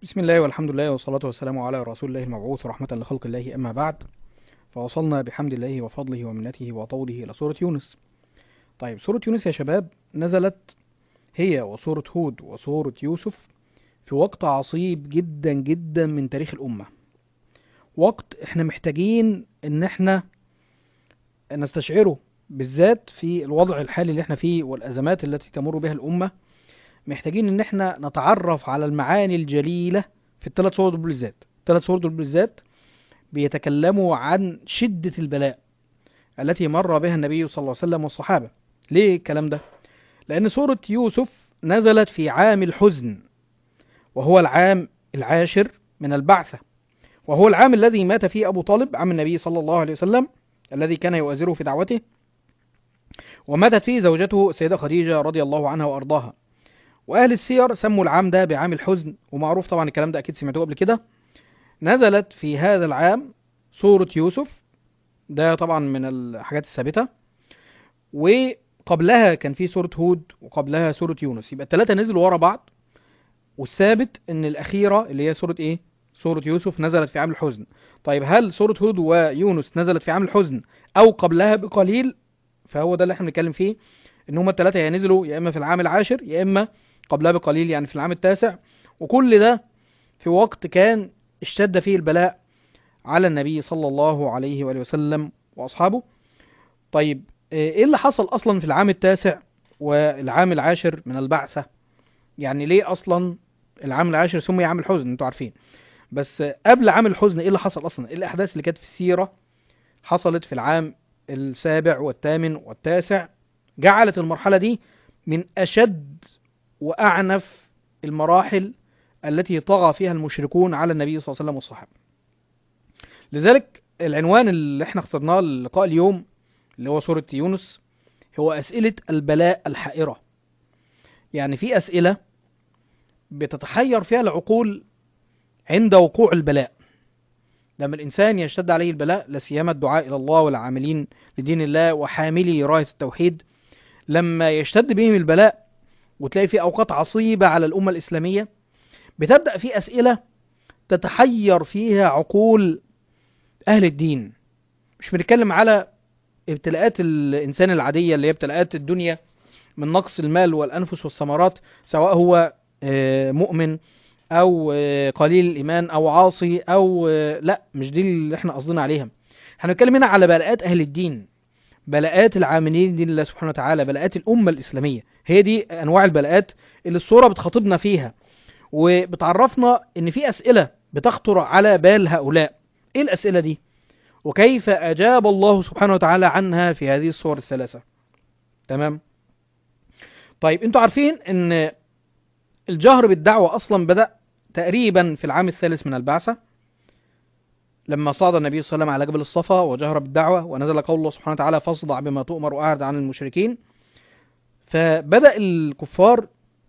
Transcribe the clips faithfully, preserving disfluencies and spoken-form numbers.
بسم الله والحمد لله والصلاة والسلام على رسول الله المبعوث رحمة لخلق الله، أما بعد. فوصلنا بحمد الله وفضله ومنته وطوله إلى سورة يونس. طيب، سورة يونس يا شباب نزلت هي وسورة هود وسورة يوسف في وقت عصيب جدا جدا من تاريخ الأمة، وقت احنا محتاجين ان احنا نستشعره، بالذات في الوضع الحالي اللي احنا فيه والأزمات التي تمر بها الأمة. محتاجين ان احنا نتعرف على المعاني الجليلة في الثلاث صور دول بالذات. الثلاث صور دول بالذات بيتكلموا عن شدة البلاء التي مر بها النبي صلى الله عليه وسلم والصحابة. ليه الكلام ده؟ لأن سورة يوسف نزلت في عام الحزن، وهو العام العاشر من البعثة، وهو العام الذي مات فيه أبو طالب عم النبي صلى الله عليه وسلم الذي كان يؤازره في دعوته، وماتت فيه زوجته السيدة خديجة رضي الله عنها وأرضاها. وأهل السير سموا العام ده بعام الحزن، ومعروف طبعا الكلام ده أكيد سمعتوه قبل كده. نزلت في هذا العام سورة يوسف، ده طبعا من الحاجات الثابتة، وقبلها كان في سورة هود وقبلها سورة يونس، يبقى الثلاثة نزلوا ورا بعض. والثابت ان الأخيرة اللي هي سورة ايه؟ سورة يوسف نزلت في عام الحزن. طيب، هل سورة هود ويونس نزلت في عام الحزن أو قبلها بقليل؟ فهو ده اللي احنا بنتكلم فيه، ان هما الثلاثة يا نزلوا يا إما في العام العاشر يا إما قبلها بقليل، يعني في العام التاسع. وكل ده في وقت كان اشتد فيه البلاء على النبي صلى الله عليه وآله وسلم وأصحابه. طيب، ايه اللي حصل أصلا في العام التاسع والعام العاشر من البعثة؟ يعني ليه أصلا العام العاشر سمي عام الحزن؟ انتوا عارفين. بس قبل عام الحزن ايه اللي حصل أصلا؟ ايه الأحداث اللي كانت في السيرة حصلت في العام السابع والثامن والتاسع، جعلت المرحلة دي من أشد وأعنف المراحل التي طغى فيها المشركون على النبي صلى الله عليه وسلم والصحابة. لذلك العنوان اللي احنا اخترناه للقاء اليوم اللي هو سورة يونس هو أسئلة البلاء الحائرة. يعني في أسئلة بتتحير فيها العقول عند وقوع البلاء. لما الإنسان يشتد عليه البلاء، لا سيما الدعاء إلى الله والعاملين لدين الله وحاملي راية التوحيد، لما يشتد بهم البلاء وتلاقي في أوقات عصيبة على الأمة الإسلامية، بتبدأ في أسئلة تتحير فيها عقول أهل الدين. مش بنتكلم على ابتلاءات الإنسان العادية اللي هي ابتلاءات الدنيا من نقص المال والأنفس والثمرات، سواء هو مؤمن أو قليل الإيمان أو عاصي أو لا، مش دي اللي احنا قصدنا عليها. احنا بنتكلم هنا على بلاءات أهل الدين، بلاءات العاملين دين الله سبحانه وتعالى، بلاءات الأمة الإسلامية. هي دي أنواع البلاءات اللي الصورة بتخاطبنا فيها، وبتعرفنا إن في أسئلة بتخطر على بال هؤلاء. إيه الأسئلة دي؟ وكيف أجاب الله سبحانه وتعالى عنها في هذه الصور الثلاثة؟ تمام؟ طيب، انتوا عارفين ان الجهر بالدعوة اصلا بدأ تقريبا في العام الثالث من البعثة، لما صعد النبي صلى الله عليه وسلم على جبل الصفا وجهر بالدعوة، ونزل قول الله سبحانه وتعالى فاصدع بما تؤمر وأعرض عن المشركين. فبدأ الكفار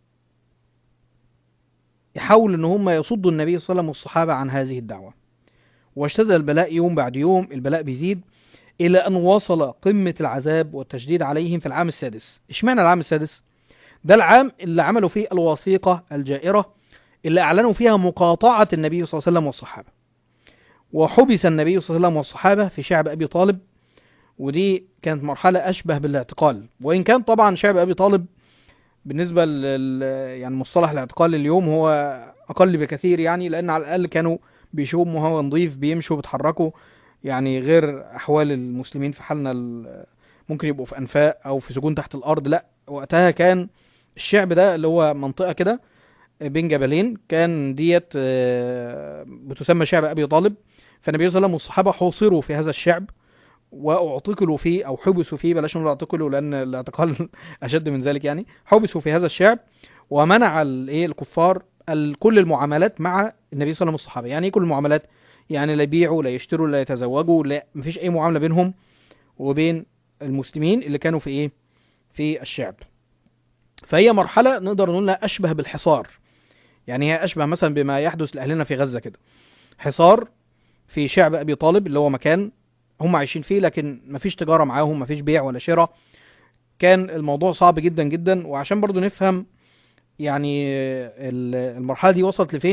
يحاولوا ان هم يصدوا النبي صلى الله عليه وسلم والصحابة عن هذه الدعوة، واشتد البلاء يوم بعد يوم، البلاء بيزيد إلى أن وصل قمة العذاب والتشديد عليهم في العام السادس. اشمعنى العام السادس؟ ده العام اللي عملوا فيه الوثيقة الجائرة اللي أعلنوا فيها مقاطعة النبي صلى الله عليه وسلم والصحابة، وحبس النبي صلى الله عليه وسلم والصحابة في شعب أبي طالب. ودي كانت مرحلة أشبه بالاعتقال، وإن كان طبعا شعب أبي طالب بالنسبة لل يعني مصطلح الاعتقال اليوم هو أقل بكثير، يعني لأن على الأقل كانوا بيشوفوا هوا نظيف، بيمشوا بيتحركوا، يعني غير أحوال المسلمين في حالنا، ممكن يبقوا في أنفاق أو في سجون تحت الأرض. لا، وقتها كان الشعب ده اللي هو منطقة كده بين جبلين، كان ديت بتسمى شعب أبي طالب. فالنبي صلى الله عليه وسلم والصحابة حوصروا في هذا الشعب واعتقلوا فيه أو حبسوا فيه، بلاش نقول اعتقلوا لأن الاعتقال أشد من ذلك، يعني حبسوا في هذا الشعب. ومنع الايه الكفار كل المعاملات مع النبي صلى الله عليه وسلم والصحابة. يعني ايه كل المعاملات؟ يعني لا يبيعوا لا يشتروا لا يتزوجوا، لا، مفيش أي معاملة بينهم وبين المسلمين اللي كانوا في ايه في الشعب. فهي مرحلة نقدر نقولها أشبه بالحصار، يعني هي أشبه مثلا بما يحدث لأهلنا في غزة كده، حصار في شعب أبي طالب اللي هو مكان هم عايشين فيه، لكن مفيش تجارة معاهم، مفيش بيع ولا شراء. كان الموضوع صعب جدا جدا. وعشان برضو نفهم يعني المرحلة دي وصلت لفين،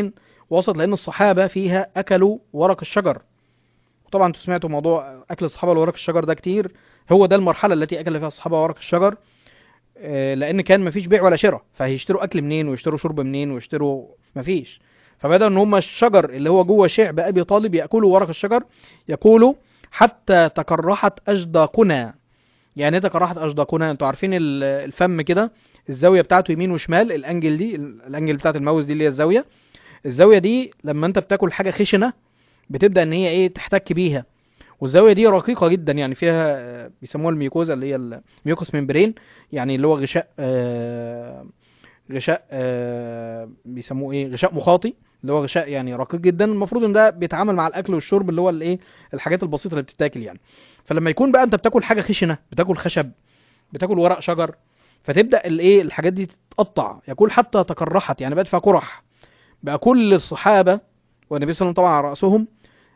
وسط لان الصحابه فيها اكلوا ورق الشجر. طبعا انتوا سمعتوا موضوع اكل الصحابه لورق الشجر ده كتير. هو ده المرحله التي اكل فيها الصحابه ورق الشجر، آه، لان كان مفيش بيع ولا شراء، فهيشتروا اكل منين ويشتروا شرب منين ويشتروا، مفيش. فبدأ ان هم الشجر اللي هو جوه شعب ابي طالب ياكلوا ورق الشجر، يقولوا حتى تقرحت اجداقنا. يعني ايه تقرحت اجداقنا؟ انتوا عارفين ال- الفم كده الزاويه بتاعته يمين وشمال، الانجل دي الانجل بتاعت الماوس دي اللي هي الزاويه. الزاويه دي لما انت بتاكل حاجه خشنه بتبدا ان هي ايه تحتك بيها، والزاويه دي رقيقه جدا، يعني فيها آه، بيسموها الميوكوزا اللي هي الميوكوس ممبرين، يعني اللي هو غشاء آه، غشاء آه، بيسموه ايه غشاء مخاطي، اللي هو غشاء يعني رقيق جدا. المفروض ان ده بيتعامل مع الاكل والشرب اللي هو الايه الحاجات البسيطه اللي بتتاكل يعني. فلما يكون بقى انت بتاكل حاجه خشنه، بتاكل خشب، بتاكل ورق شجر، فتبدا الايه الحاجات دي تتقطع. يقول حتى تقرحت، يعني بقت فيها قرح. بقى كل الصحابه والنبي صلى الله عليه وسلم طبعا على راسهم،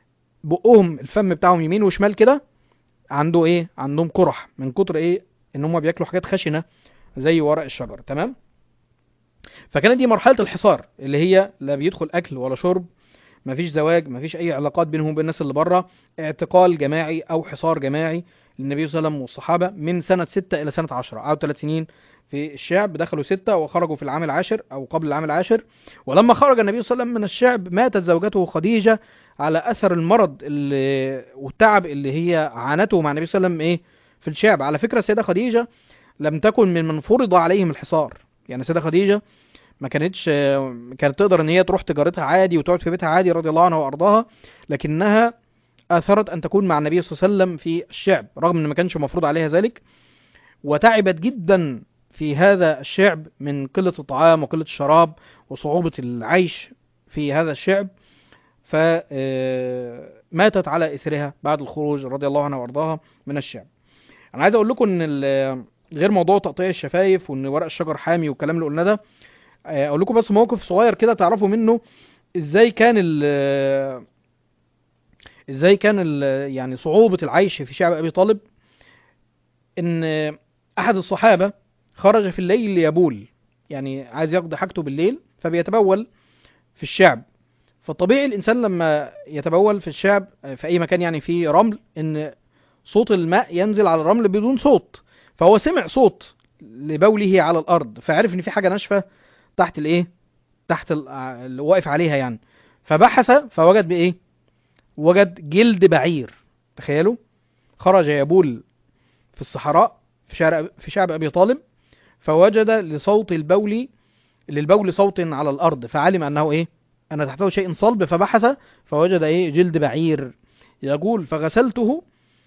بقهم الفم بتاعهم يمين وشمال كده عنده ايه عندهم قرح من كتر ايه ان هم بياكلوا حاجات خشنه زي ورق الشجر. تمام. فكانت دي مرحله الحصار اللي هي لا بيدخل اكل ولا شرب، مفيش زواج، مفيش اي علاقات بينهم وبين الناس اللي بره، اعتقال جماعي او حصار جماعي للنبي صلى الله عليه وسلم والصحابه من سنه ستة الى سنه عشرة، قعدوا ثلاث سنين في الشعب، دخلوا ستة وخرجوا في العام العاشر او قبل العام العاشر. ولما خرج النبي صلى الله عليه وسلم من الشعب ماتت زوجته خديجه على اثر المرض اللي والتعب اللي هي عانته مع النبي صلى الله عليه وسلم ايه في الشعب. على فكره السيده خديجه لم تكن من من فرض عليهم الحصار، يعني السيده خديجه ما كانتش كانت تقدر ان هي تروح تجارتها عادي وتقعد في بيتها عادي رضي الله عنها وارضاها، لكنها اثرت ان تكون مع النبي صلى الله عليه وسلم في الشعب رغم ان ما كانش مفروض عليها ذلك، وتعبت جدا في هذا الشعب من قلة الطعام وقلة الشراب وصعوبة العيش في هذا الشعب. فماتت على اثرها بعد الخروج رضي الله عنها وارضاها من الشعب. انا عايز اقول لكم ان ال- غير موضوع تقطيع الشفايف وان ورق الشجر حامي والكلام اللي قلنا ده، اقول لكم بس موقف صغير كده تعرفوا منه ازاي كان ال ازاي كان ال يعني صعوبة العيش في شعب ابي طالب. ان احد الصحابة خرج في الليل ليبول، يعني عايز يقضي حاجته بالليل فبيتبول في الشعب. فطبيعي الانسان لما يتبول في الشعب في اي مكان يعني فيه رمل ان صوت الماء ينزل على الرمل بدون صوت، فهو سمع صوت لبوله على الارض فعرف ان في حاجة ناشفة تحت الايه تحت ال- اللي واقف عليها يعني. فبحث فوجد بايه وجد جلد بعير. تخيلوا، خرج يبول في الصحراء في شارع في شعب ابي طالب، فوجد لصوت البول للبول صوت على الارض، فعلم انه ايه ان تحته شيء صلب، فبحث فوجد ايه جلد بعير. يقول فغسلته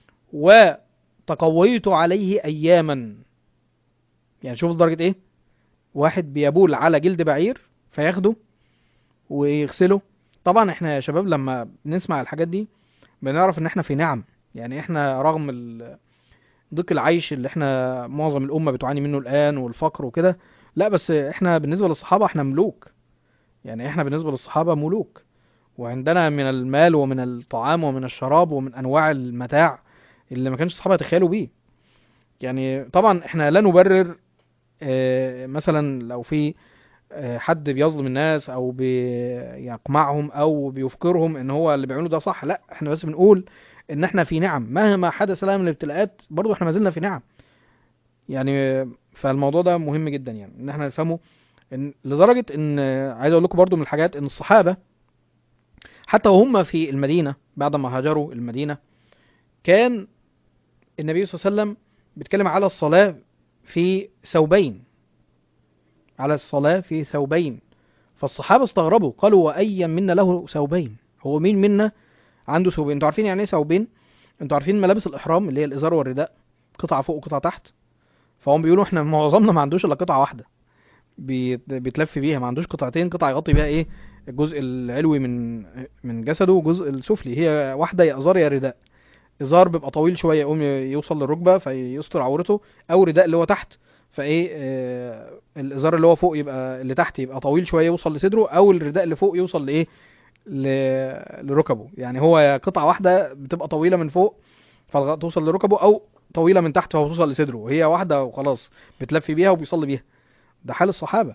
وتقويت عليه اياما. يعني شوف درجة ايه، واحد بيبول على جلد بعير فياخده ويغسله. طبعا احنا يا شباب لما بنسمع الحاجات دي بنعرف ان احنا في نعم، يعني احنا رغم ال- ضيق العيش اللي احنا معظم الامة بتعاني منه الان والفقر وكده، لا بس احنا بالنسبة للصحابة احنا ملوك. يعني احنا بالنسبة للصحابة ملوك، وعندنا من المال ومن الطعام ومن الشراب ومن انواع المتاع اللي ما كانش الصحابة يتخيلوا بيه. يعني طبعا احنا لا نبرر اه، مثلا لو في اه، حد بيظلم الناس او بيقمعهم او بيفكرهم ان هو اللي بيعمله ده صح، لا احنا بس بنقول ان احنا في نعم مهما حدث لنا من الابتلاءات، برضو احنا ما زلنا في نعم يعني. فالموضوع ده مهم جدا يعني ان احنا نفهمه، إن لدرجة ان عايز اقول لكم برضو من الحاجات ان الصحابة حتى وهم في المدينة بعد ما هاجروا المدينة، كان النبي صلى الله عليه وسلم بيتكلم على الصلاة في ثوبين، على الصلاة في ثوبين. فالصحابة استغربوا قالوا وأي منا له ثوبين، هو مين منا عنده ثوبين؟ انتوا عارفين يعني ايه ثوبين؟ انتوا عارفين ملابس الإحرام اللي هي الإزار والرداء، قطعة فوق وقطعة تحت. فهم بيقولوا احنا معظمنا ما عندوش إلا قطعة واحدة بيت- بيتلف بيها، ما عندوش قطعتين قطعة يغطي بيها ايه الجزء العلوي من من جسده والجزء السفلي، هي واحدة يا إزار يا رداء. إزار بيبقى طويل شوية يقوم يوصل للركبة فيستر عورته، أو رداء اللي هو تحت فايه آه الازار اللي هو فوق يبقى اللي تحت يبقى طويل شويه يوصل لصدره، او الرداء اللي فوق يوصل لايه ل- لركبه. يعني هو قطعه واحده بتبقى طويله من فوق فتوصل لركبه، او طويله من تحت فهو توصل لصدره، وهي واحده وخلاص بتلفي بيها وبيصلي بيها. ده حال الصحابه.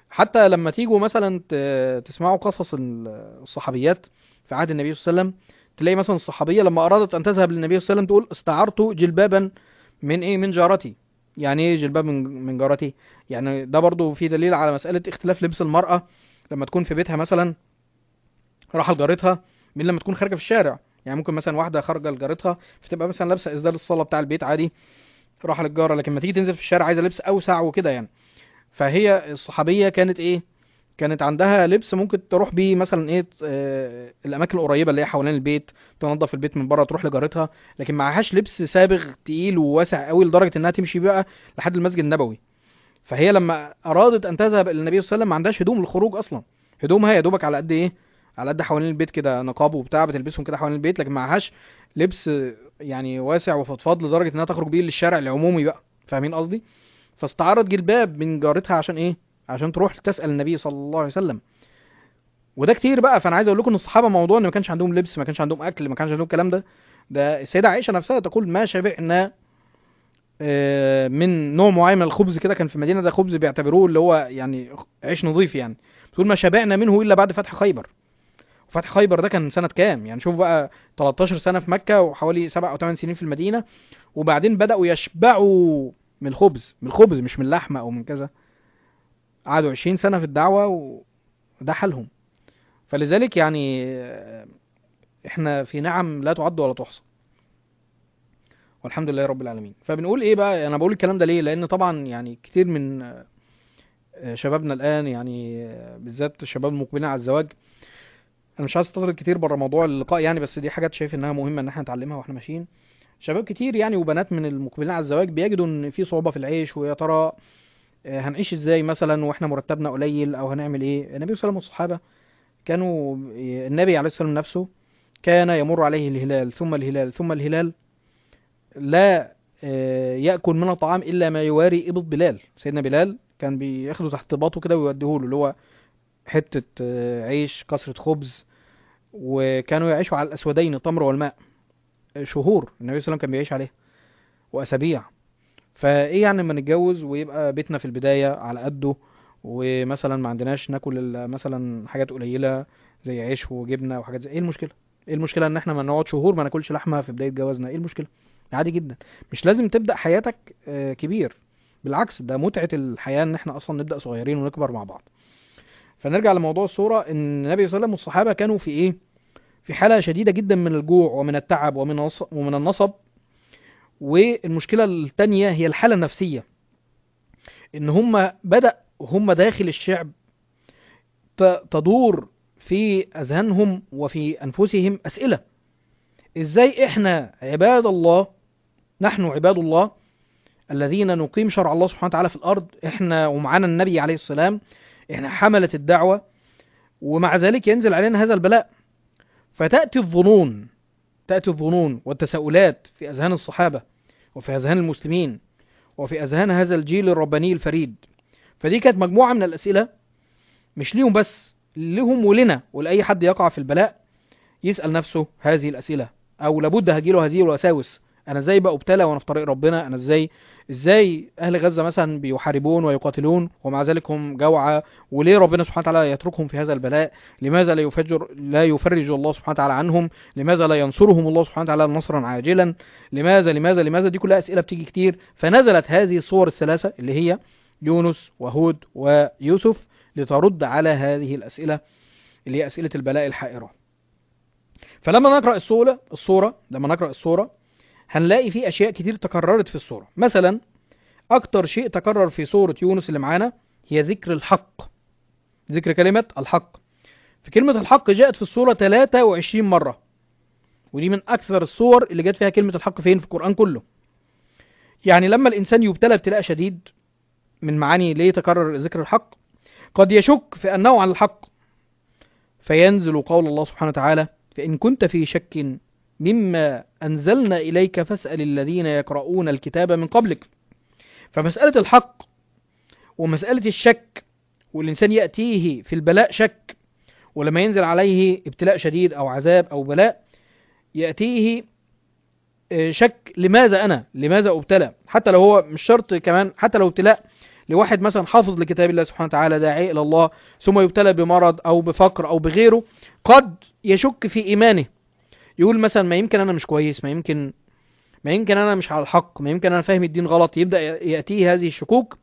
حتى لما تيجوا مثلا ت- تسمعوا قصص ال- الصحابيات في عهد النبي صلى الله عليه وسلم، تلاقي مثلا الصحابية لما أرادت أن تذهب للنبي صلى الله عليه وسلم تقول استعرت جلبابا من إيه، من جارتي. يعني إيه جلباب من من جارتي؟ يعني ده برضو في دليل على مسألة اختلاف لبس المرأة لما تكون في بيتها مثلا راح لجارتها، من لما تكون خارجة في الشارع. يعني ممكن مثلا واحدة خارجة لجارتها فتبقى مثلا لابسة إسدال الصلاة بتاع البيت عادي، راح للجارة، لكن لما تيجي تنزل في الشارع عايزة لبس أوسع وكده يعني. فهي الصحابية كانت ايه، كانت عندها لبس ممكن تروح بيه مثلا ايه، آه، الاماكن القريبه اللي هي حوالين البيت، تنظف البيت من بره تروح لجارتها، لكن معهاش لبس سابغ تقيل وواسع قوي لدرجه انها تمشي بقى لحد المسجد النبوي. فهي لما ارادت ان تذهب الى النبي صلى الله عليه وسلم ما عندهاش هدوم للخروج اصلا، هدومها يا دوبك على قد ايه، على قد حوالين البيت كده، نقاب وبتاع بتلبسهم كده حوالين البيت، لكن معهاش لبس يعني واسع وفضفاض لدرجه انها تخرج بيه للشارع العمومي بقى. فاهمين قصدي؟ فاستعارت جلباب من جارتها عشان ايه، عشان تروح تسأل النبي صلى الله عليه وسلم. وده كتير بقى. فانا عايز اقول لكم ان الصحابه موضوع ان ما كانش عندهم لبس، ما كانش عندهم اكل، ما كانش عندهم الكلام ده، ده السيده عائشه نفسها تقول ما شبعنا آه، من نوع معين من الخبز كده كان في المدينه، ده خبز بيعتبروه اللي هو يعني عيش نظيف يعني، بتقول ما شبعنا منه الا بعد فتح خيبر. وفتح خيبر ده كان سنه كام يعني؟ شوف بقى، تلتاشر سنه في مكه وحوالي سبع او ثمان سنين في المدينه، وبعدين بداوا يشبعوا من الخبز، من الخبز مش من اللحمه او من كذا. قعدوا عشرين سنه في الدعوه وده حالهم. فلذلك يعني آه، احنا في نعم لا تعد ولا تحصى، والحمد لله رب العالمين. فبنقول ايه بقى، انا بقول الكلام ده ليه؟ لان طبعا يعني كتير من آه، شبابنا الان يعني آه، بالذات الشباب المقبلين على الزواج، انا مش عايز استطرد كتير بره موضوع اللقاء يعني، بس دي حاجات شايف انها مهمه ان احنا نتعلمها واحنا ماشيين. شباب كتير يعني وبنات من المقبلين على الزواج بيجدوا ان في صعوبه في العيش، ويا ترى آه، هنعيش ازاي مثلا واحنا مرتبنا قليل، او هنعمل ايه. النبي صلى الله عليه وسلم والصحابه كانوا، النبي عليه الصلاه والسلام نفسه كان يمر عليه الهلال ثم الهلال ثم الهلال، لا آه، يأكل من الطعام إلا ما يواري إبط بلال. سيدنا بلال كان بياخده تحت باطه كده ويوديه له، اللي هو حتة آه، عيش، كسرة خبز. وكانوا يعيشوا على الأسودين، التمر والماء، آه، شهور النبي صلى الله عليه وسلم كان بيعيش عليه، وأسابيع. فإيه يعني لما نتجوز ويبقى بيتنا في البداية على قده، ومثلا ما عندناش ناكل إلا مثلا حاجات قليلة زي عيش وجبنة وحاجات زي، ايه المشكلة؟ ايه المشكلة ان احنا ما نقعد شهور ما ناكلش لحمة في بداية جوازنا؟ ايه المشكلة؟ عادي جدا. مش لازم تبدأ حياتك آه، كبير، بالعكس ده متعة الحياة ان احنا اصلا نبدأ صغيرين ونكبر مع بعض. فنرجع لموضوع الصورة، ان النبي صلى الله عليه وسلم والصحابة كانوا في ايه، في حالة شديدة جدا من الجوع ومن التعب ومن النص- ومن النصب. والمشكلة التانية هي الحالة النفسية، ان هم بدأ هم داخل الشعب ت- تدور في اذهانهم وفي انفسهم اسئلة: ازاي احنا عباد الله، نحن عباد الله الذين نقيم شرع الله سبحانه وتعالى في الارض، احنا ومعانا النبي عليه السلام، احنا حملة الدعوة، ومع ذلك ينزل علينا هذا البلاء؟ فتأتي الظنون، تأتي الظنون والتساؤلات في اذهان الصحابة وفي اذهان المسلمين وفي اذهان هذا الجيل الرباني الفريد. فدي كانت مجموعة من الاسئلة، مش ليهم بس، لهم ولنا ولأي حد يقع في البلاء يسأل نفسه هذه الأسئلة، أو لابد هجيله هذه الوساوس: أنا إزاي بقى أبتلى وأنا في طريق ربنا؟ أنا إزاي، إزاي أهل غزة مثلا بيحاربون ويقاتلون ومع ذلك هم جوعى؟ وليه ربنا سبحانه وتعالى يتركهم في هذا البلاء؟ لماذا لا يفجر لا يفرج الله سبحانه وتعالى عنهم؟ لماذا لا ينصرهم الله سبحانه وتعالى نصرا عاجلا؟ لماذا لماذا لماذا؟ دي كلها أسئلة بتيجي كتير. فنزلت هذه الصور الثلاثة اللي هي يونس وهود ويوسف لترد على هذه الأسئلة اللي هي أسئلة البلاء الحائرة. فلما نقرأ الصورة الصورة لما نقرأ الصورة هنلاقي في أشياء كتير تكررت في الصورة. مثلا أكتر شيء تكرر في سورة يونس اللي معانا هي ذكر الحق، ذكر كلمة الحق. في كلمة الحق جاءت في الصورة ثلاثة وعشرين مرة، ودي من أكثر الصور اللي جت فيها كلمة الحق فين في القرآن كله. يعني لما الإنسان يبتلى ابتلاء شديد، من معاني ليه تكرر ذكر الحق، قد يشك في أنه على الحق، فينزل قول الله سبحانه وتعالى: فإن كنت في شك مما أنزلنا إليك فاسأل الذين يقرؤون الكتاب من قبلك. فمسألة الحق ومسألة الشك، والإنسان يأتيه في البلاء شك، ولما ينزل عليه ابتلاء شديد أو عذاب أو بلاء يأتيه آه، شك: لماذا أنا، لماذا أبتلى؟ حتى لو هو مش شرط كمان، حتى لو ابتلاء لواحد مثلا حافظ لكتاب الله سبحانه وتعالى داعي الى الله ثم يبتلى بمرض او بفقر او بغيره، قد يشك في ايمانه، يقول مثلا ما يمكن انا مش كويس، ما يمكن ما يمكن انا مش على الحق، ما يمكن انا فاهم الدين غلط، يبدأ يأتيه هذه الشكوك.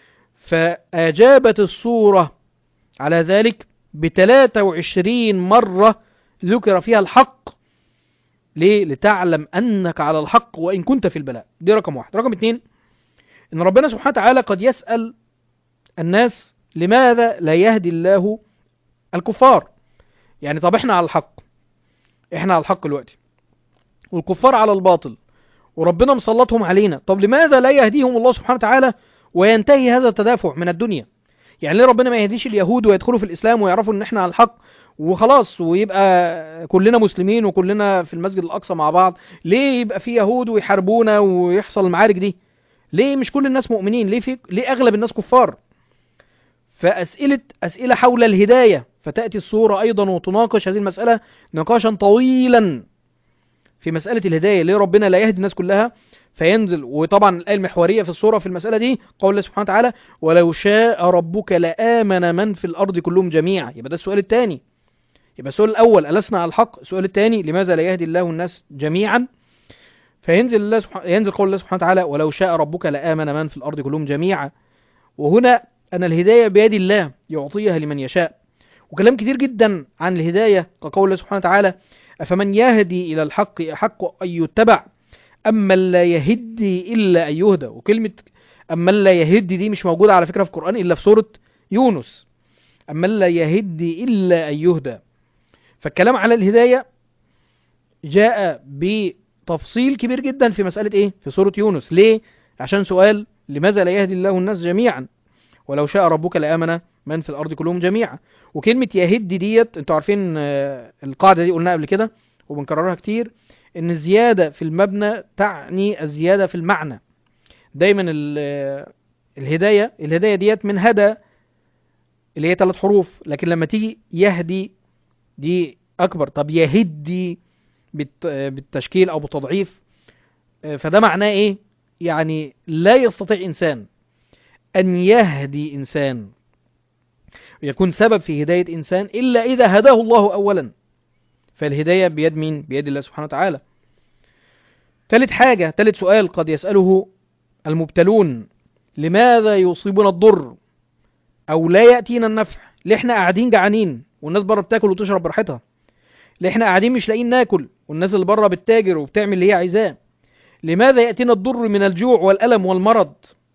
فأجابت السورة على ذلك بثلاثة وعشرين مرة ذكر فيها الحق. ليه؟ لتعلم أنك على الحق وإن كنت في البلاء. دي رقم واحد. رقم اتنين، إن ربنا سبحانه وتعالى قد يسأل الناس لماذا لا يهدي الله الكفار. يعني طب احنا على الحق، احنا على الحق دلوقتي والكفار على الباطل وربنا مسلطهم علينا، طب لماذا لا يهديهم الله سبحانه وتعالى وينتهي هذا التدافع من الدنيا؟ يعني ليه ربنا ما يهديش اليهود ويدخلوا في الإسلام ويعرفوا ان احنا على الحق وخلاص ويبقى كلنا مسلمين وكلنا في المسجد الأقصى مع بعض؟ ليه يبقى في يهود ويحاربونا ويحصل المعارك دي؟ ليه مش كل الناس مؤمنين؟ ليه في ليه أغلب الناس كفار؟ فأسئلة أسئلة حول الهداية، فتأتي الصورة أيضا وتناقش هذه المسألة نقاشا طويلا في مسألة الهداية. ليه ربنا لا يهدي الناس كلها؟ فينزل، وطبعا الآية المحورية في الصورة في المسألة دي قول الله سبحانه وتعالى ولو شاء ربك لآمن من في الأرض كلهم جميعا. يبقى ده السؤال الثاني. يبقى السؤال الأول ألسنا على الحق، السؤال الثاني لماذا لا يهدي الله الناس جميعا؟ فينزل الله سبحانه ينزل قول الله سبحانه وتعالى ولو شاء ربك لآمن من في الأرض كلهم جميعا. وهنا أن الهداية بيد الله يعطيها لمن يشاء. وكلام كتير جدا عن الهداية كقول الله سبحانه وتعالى أفمن يهدي إلى الحق أحق أن يتبع أما لا يهدي إلا أن يهدى. وكلمة أما لا يهدي دي مش موجودة على فكرة في القرآن إلا في سورة يونس، أما لا يهدي إلا أن يهدى. فالكلام على الهداية جاء بتفصيل كبير جدا في مسألة إيه؟ في سورة يونس. ليه؟ عشان سؤال لماذا لا يهدي الله الناس جميعا ولو شاء ربك لآمن من في الأرض كلهم جميعا. وكلمة يهدي ديت انتوا عارفين القاعدة دي قلناها قبل كده وبنكررها كتير، ان الزيادة في المبنى تعني الزيادة في المعنى. دايما الهداية الهداية ديت من هدى اللي هي ثلاث حروف، لكن لما تيجي يهدي دي أكبر. طب يهدي بالتشكيل أو بالتضعيف، فده معناه إيه؟ يعني لا يستطيع إنسان أن يهدي إنسان يكون سبب في هداية إنسان إلا إذا هداه الله أولا. فالهداية بيد مين؟ بيد الله سبحانه وتعالى. ثالث حاجة، ثالث سؤال قد يسأله المبتلون، لماذا يصيبنا الضر أو لا يأتينا النفع؟ ليه احنا قاعدين جعانين والناس بره بتاكل وتشرب براحتها؟ ليه احنا قاعدين مش لاقيين ناكل والناس اللي بره بتتاجر وبتعمل اللي هي عايزاه؟ لماذا يأتينا الضر من الجوع والألم والمرض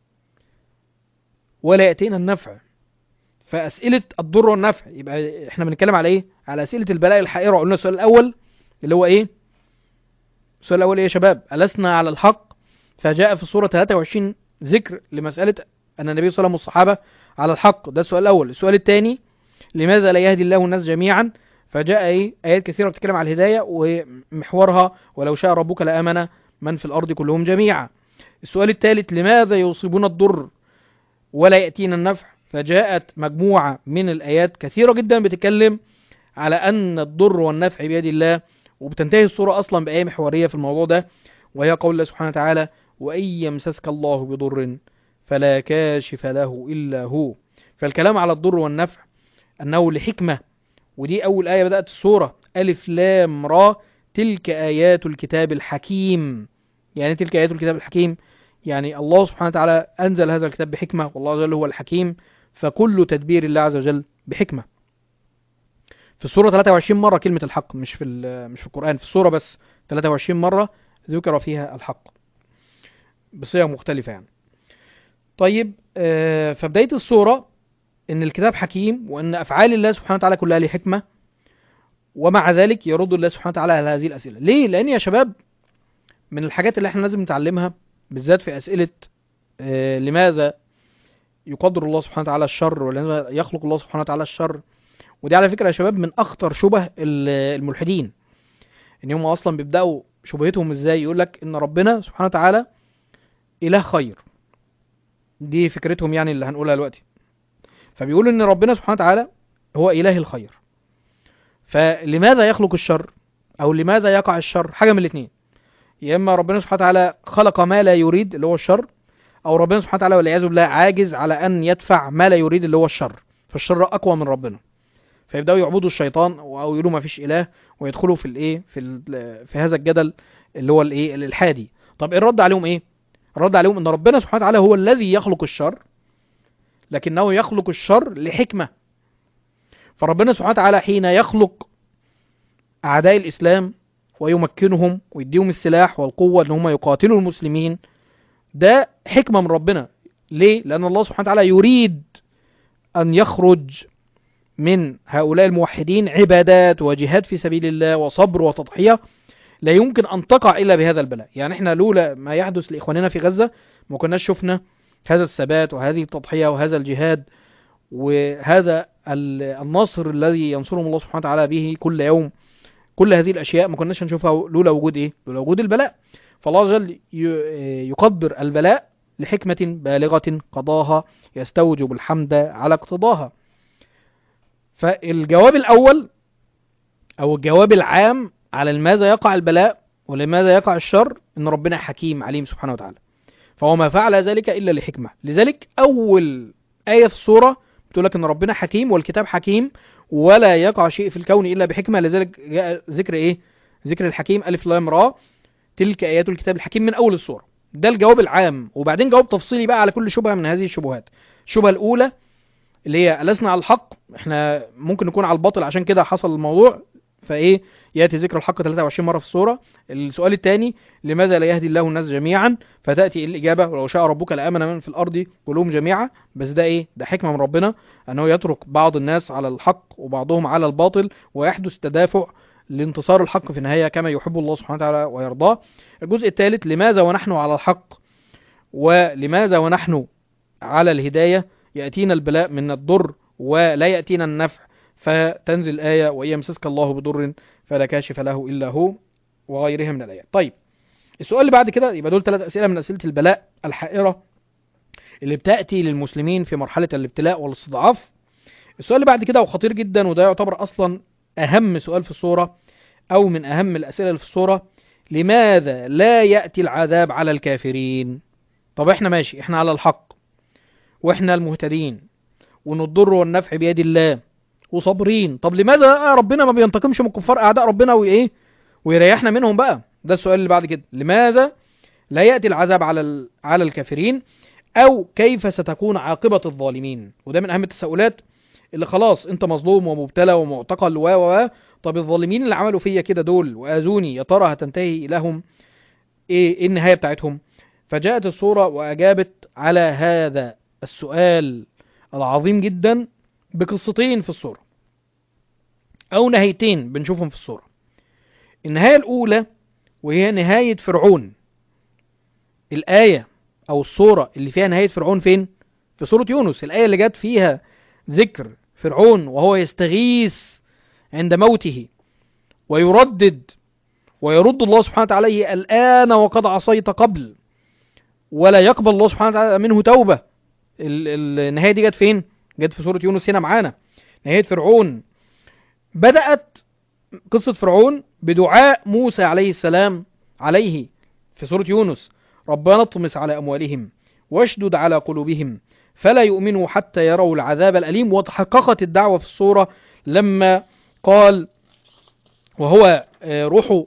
ولا يأتينا النفع؟ فأسئلة الضر والنفع، يبقى احنا بنتكلم على ايه؟ على أسئلة البلاء الحائرة. قلنا السؤال الأول اللي هو ايه؟ السؤال الأول ايه يا شباب؟ ألسنا على الحق؟ فجاء في السورة ثلاثة وعشرين ذكر لمسألة أن النبي صلى الله عليه وسلم والصحابة على الحق. ده السؤال الأول. السؤال الثاني لماذا لا يهدي الله الناس جميعا؟ فجاء ايه؟ آيات كثيرة بتتكلم على الهداية ومحورها ولو شاء ربك لآمن من في الأرض كلهم جميعا. السؤال الثالث لماذا يصيبون الضر ولا يأتينا النفع؟ فجاءت مجموعة من الآيات كثيرة جدا بتتكلم على أن الضر والنفع بيد الله، وبتنتهي السورة أصلا بآية محورية في الموضوع ده، وهي قول الله سبحانه وتعالى وإن يمسسك الله بضر فلا كاشف له إلا هو. فالكلام على الضر والنفع أنه لحكمة، ودي أول آية بدأت السورة ألف لام را تلك آيات الكتاب الحكيم. يعني تلك آيات الكتاب الحكيم يعني الله سبحانه وتعالى أنزل هذا الكتاب بحكمة، والله عز وجل هو الحكيم، فكل تدبير الله عز وجل بحكمة. في السورة ثلاثة وعشرين مرة كلمة الحق، مش في مش في القرآن، في السورة بس ثلاثة وعشرين مرة ذكر فيها الحق بصيغة مختلفة يعني. طيب آه فبداية السورة إن الكتاب حكيم وإن أفعال الله سبحانه وتعالى كلها له حكمة، ومع ذلك يرد الله سبحانه وتعالى على هذه الأسئلة. ليه؟ لأن يا شباب من الحاجات اللي احنا لازم نتعلمها بالذات في أسئلة آه لماذا يقدر الله سبحانه وتعالى الشر ولماذا يخلق الله سبحانه وتعالى الشر، ودي على فكرة يا شباب من أخطر شبه الملحدين، إن هم أصلا بيبدأوا شبهتهم إزاي؟ يقول لك إن ربنا سبحانه وتعالى إله خير. دي فكرتهم يعني اللي هنقولها دلوقتي. فبيقول إن ربنا سبحانه وتعالى هو إله الخير، فلماذا يخلق الشر أو لماذا يقع الشر؟ حاجة من الاثنين، يا إما ربنا سبحانه وتعالى خلق ما لا يريد اللي هو الشر، او ربنا سبحانه وتعالى والعياذ بالله عاجز على ان يدفع ما لا يريد اللي هو الشر، فالشر اقوى من ربنا، فيبداوا يعبدوا الشيطان او يقولوا ما فيش اله، ويدخلوا في الايه في في هذا الجدل اللي هو الايه الالحادي. طب ايه الرد عليهم؟ ايه الرد عليهم؟ ان ربنا سبحانه وتعالى هو الذي يخلق الشر، لكنه يخلق الشر لحكمة. فربنا سبحانه وتعالى حين يخلق اعداء الاسلام ويمكنهم ويديهم السلاح والقوة ان هم يقاتلوا المسلمين، ده حكمة من ربنا. ليه؟ لان الله سبحانه وتعالى يريد ان يخرج من هؤلاء الموحدين عبادات وجهاد في سبيل الله وصبر وتضحية لا يمكن ان تقع الا بهذا البلاء. يعني احنا لولا ما يحدث لاخواننا في غزة ما كناش شفنا هذا الثبات وهذه التضحية وهذا الجهاد وهذا النصر الذي ينصرهم الله سبحانه وتعالى به كل يوم. كل هذه الاشياء ما كناش نشوفها لولا وجود ايه؟ لولا وجود البلاء. فالله جل يقدر البلاء لحكمة بالغة قضاها يستوجب الحمد على اقتضاها. فالجواب الاول او الجواب العام على لماذا يقع البلاء ولماذا يقع الشر ان ربنا حكيم عليم سبحانه وتعالى، فهو ما فعل ذلك الا لحكمة. لذلك اول آية في السورة بتقول لك ان ربنا حكيم والكتاب حكيم ولا يقع شيء في الكون الا بحكمة. لذلك جاء ذكر ايه؟ ذكر الحكيم الف لام را تلك ايات الكتاب الحكيم من اول السورة. ده الجواب العام. وبعدين جواب تفصيلي بقى على كل شبهة من هذه الشبهات. الشبهة الاولى اللي هي ألسنا على الحق، احنا ممكن نكون على الباطل عشان كده حصل الموضوع، فايه ياتي ذكر الحق ثلاثة وعشرين مرة في السورة. السؤال الثاني لماذا لا يهدي الله الناس جميعا، فتاتي الاجابه ولو شاء ربك لامن من في الارض كلهم جميعا. بس ده ايه؟ ده حكمه من ربنا انه يترك بعض الناس على الحق وبعضهم على الباطل ويحدث تدافع لانتصار الحق في النهايه كما يحب الله سبحانه وتعالى ويرضاه. الجزء الثالث لماذا ونحن على الحق ولماذا ونحن على الهدايه ياتينا البلاء من الضر ولا ياتينا النفع، فتنزل آية وإن يمسسك الله بضر فلا كاشف له إلا هو وغيرها من الآيات. طيب السؤال اللي بعد كده، يبقى دول ثلاث أسئلة من أسئلة البلاء الحائرة اللي بتأتي للمسلمين في مرحلة الابتلاء والاستضعاف. السؤال اللي بعد كده وخطير جدا، وده يعتبر أصلا أهم سؤال في السورة أو من أهم الأسئلة اللي في السورة، لماذا لا يأتي العذاب على الكافرين؟ طب احنا ماشي، احنا على الحق واحنا المهتدين وان الضر والنفع بيد الله وصابرين، طب لماذا ربنا ما بينتقمش من الكفار اعداء ربنا وايه ويريحنا منهم بقى؟ ده السؤال اللي بعد كده، لماذا لا ياتي العذاب على على الكافرين، او كيف ستكون عاقبه الظالمين؟ وده من اهم التساؤلات اللي خلاص انت مظلوم ومبتلى ومعتقل و و طب الظالمين اللي عملوا فيا كده دول واذوني يا ترى هتنتهي لهم ايه؟ ايه النهايه بتاعتهم؟ فجاءت السوره واجابت على هذا السؤال العظيم جدا بقصتين في السورة او نهايتين بنشوفهم في السورة. النهاية الاولى وهي نهاية فرعون. الآية او السورة اللي فيها نهاية فرعون فين؟ في سورة يونس. الآية اللي جت فيها ذكر فرعون وهو يستغيث عند موته ويردد ويرد الله سبحانه وتعالى الآن وقد عصيت قبل ولا يقبل الله سبحانه وتعالى منه توبة. النهاية دي جت فين؟ جت في سورة يونس هنا معانا. نهاية فرعون بدأت قصة فرعون بدعاء موسى عليه السلام عليه في سورة يونس: ربنا اطمس على أموالهم واشدد على قلوبهم فلا يؤمنوا حتى يروا العذاب الأليم. وتحققت الدعوة في السورة لما قال وهو روحه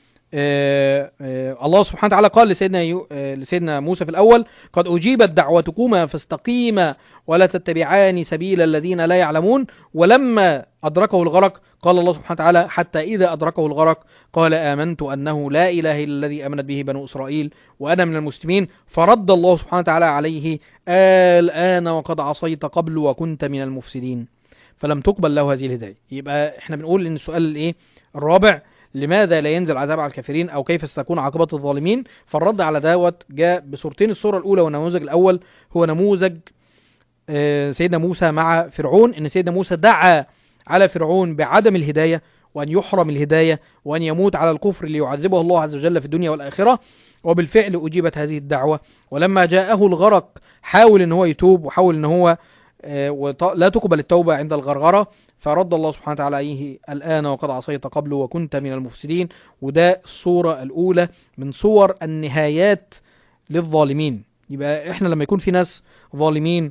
الله سبحانه وتعالى قال لسيدنا لسيدنا موسى في الأول: قد أجيبت دعوتكما فاستقيما ولا تتبعان سبيل الذين لا يعلمون. ولما أدركه الغرق قال الله سبحانه وتعالى: حتى إذا أدركه الغرق قال آمنت أنه لا إله إلا الذي آمنت به بنو إسرائيل وأنا من المسلمين. فرد الله سبحانه وتعالى عليه: الآن وقد عصيت قبل وكنت من المفسدين. فلم تقبل له هذه الهداية. يبقى احنا بنقول ان السؤال الايه الرابع: لماذا لا ينزل عذاب على الكافرين او كيف ستكون عاقبة الظالمين؟ فالرد على دوت جاء بصورتين. الصورة الاولى والنموذج الاول هو نموذج سيدنا موسى مع فرعون، ان سيدنا موسى دعا على فرعون بعدم الهداية وان يحرم الهداية وان يموت على الكفر ليعذبه الله عز وجل في الدنيا والاخرة، وبالفعل اجيبت هذه الدعوة. ولما جاءه الغرق حاول ان هو يتوب وحاول ان هو لا تقبل التوبة عند الغرغرة، فرد الله سبحانه وتعالى عليه: الآن وقد عصيت قبل وكنت من المفسدين. وده الصورة الأولى من صور النهايات للظالمين. يبقى احنا لما يكون في ناس ظالمين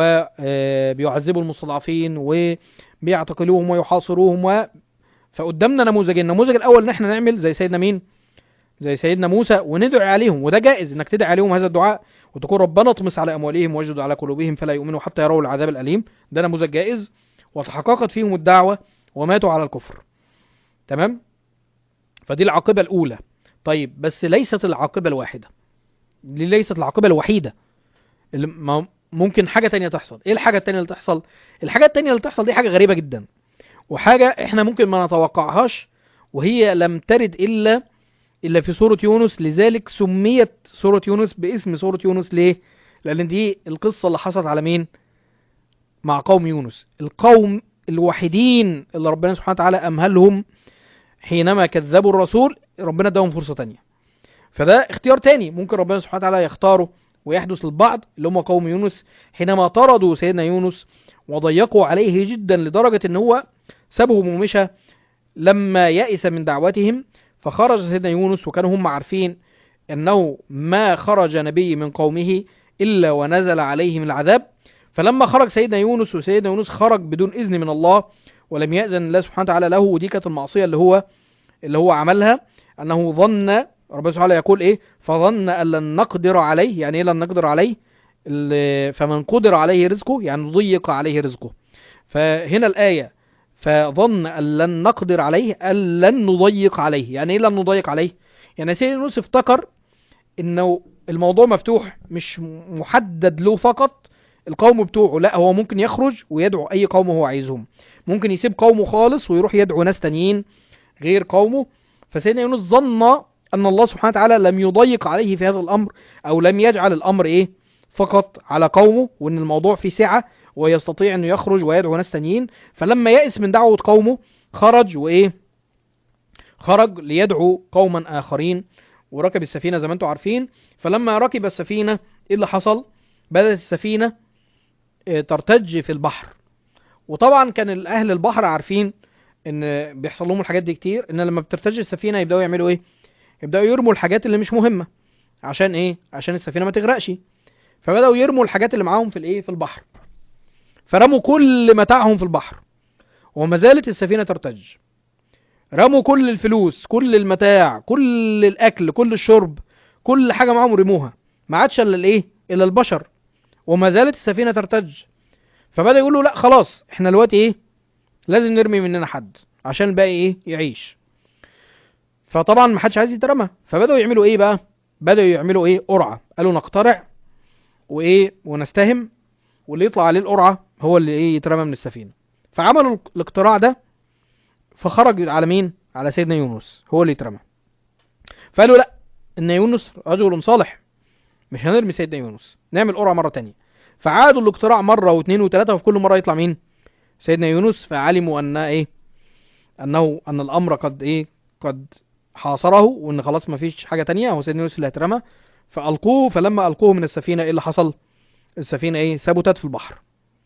وبيعذبوا المستضعفين وبيعتقلوهم ويحاصروهم و... فقدامنا نموذجين. النموذج الاول ان احنا نعمل زي سيدنا مين؟ زي سيدنا موسى وندعي عليهم، وده جائز انك تدعي عليهم هذا الدعاء وتقول ربنا اطمس على اموالهم واجد على قلوبهم فلا يؤمنوا حتى يروا العذاب الاليم. ده نموذج جائز وتحققت فيهم الدعوه وماتوا على الكفر. تمام؟ فدي العاقبه الاولى. طيب بس ليست العاقبه الواحده، دي ليست العاقبه الوحيده. اللي ممكن حاجه تانية تحصل. ايه الحاجه التانية اللي تحصل؟ الحاجه التانية اللي تحصل دي حاجه غريبه جدا، وحاجه احنا ممكن ما نتوقعهاش، وهي لم ترد الا الا في سوره يونس. لذلك سميت سوره يونس باسم سوره يونس. ليه؟ لان دي القصه اللي حصلت على مين؟ مع قوم يونس، القوم الوحيدين اللي ربنا سبحانه وتعالى امهلهم حينما كذبوا الرسول، ربنا اداهم فرصه تانية. فده اختيار تاني ممكن ربنا سبحانه وتعالى يختاره ويحدث للبعض، اللي هم قوم يونس حينما طردوا سيدنا يونس وضيقوا عليه جدا لدرجة ان هو سابهم ومشى لما يئس من دعوتهم. فخرج سيدنا يونس وكانوا هم عارفين انه ما خرج نبي من قومه الا ونزل عليهم العذاب. فلما خرج سيدنا يونس، وسيدنا يونس خرج بدون اذن من الله ولم يأذن الله سبحانه وتعالى له، ودي كانت المعصية اللي هو اللي هو عملها، انه ظن، ربنا سبحانه وتعالى يقول ايه؟ فظن ان لن نقدر عليه. يعني ايه لن نقدر عليه؟ فمن قدر عليه رزقه يعني ضيق عليه رزقه. فهنا الآية فظن ان لن نقدر عليه ان لن نضيق عليه. يعني ايه لن نضيق عليه؟ يعني سيدنا يونس افتكر انه الموضوع مفتوح مش محدد له فقط القوم بتوعه، لا هو ممكن يخرج ويدعو اي قوم هو عايزهم، ممكن يسيب قومه خالص ويروح يدعو ناس تانيين غير قومه. فسيدنا يونس ظن ان الله سبحانه وتعالى لم يضيق عليه في هذا الامر، او لم يجعل الامر ايه فقط على قومه، وان الموضوع فيه سعة ويستطيع انه يخرج ويدعو ناس تانيين. فلما يئس من دعوة قومه خرج وايه خرج ليدعو قوما اخرين وركب السفينة زي ما انتم عارفين. فلما ركب السفينة ايه اللي حصل؟ بدأت السفينة ترتج في البحر. وطبعا كان اهل البحر عارفين ان بيحصل لهم الحاجات دي كتير، ان لما بترتج السفينة يبدأوا يعملوا ايه؟ يبدأوا يرموا الحاجات اللي مش مهمة عشان ايه؟ عشان السفينة ما تغرقش. فبدأوا يرموا الحاجات اللي معاهم في الايه؟ في البحر. فرموا كل متاعهم في البحر وما زالت السفينة ترتج. رموا كل الفلوس، كل المتاع، كل الاكل، كل الشرب، كل حاجة معاهم رموها، ما عادش الا الايه؟ الا البشر، وما زالت السفينة ترتج. فبدأ يقولوا لا خلاص احنا دلوقتي ايه؟ لازم نرمي مننا حد عشان الباقي ايه؟ يعيش. فطبعا ما حدش عايز يترمى. فبدأوا يعملوا ايه بقى؟ بدأوا يعملوا ايه؟ قرعة. قالوا نقترع وايه؟ ونستهم، واللي يطلع عليه القرعة هو اللي ايه؟ يترمى من السفينة. فعملوا الاقتراع ده، فخرج على مين؟ على سيدنا يونس هو اللي يترمى. فقالوا لا، ان يونس رجل صالح مش هنرمي سيدنا يونس، نعمل قرعة مرة تانية. فعادوا الاقتراع مرة واثنين وثلاثة، وفي كل مرة يطلع مين؟ سيدنا يونس. فعلموا ان ايه؟ انه ان الامر قد ايه؟ قد حاصره، وان خلاص ما فيش حاجة تانية، هو سيدنا يونس اللي هيترمى. فألقوه. فلما ألقوه من السفينة ايه اللي حصل؟ السفينة ايه؟ ثبتت في البحر.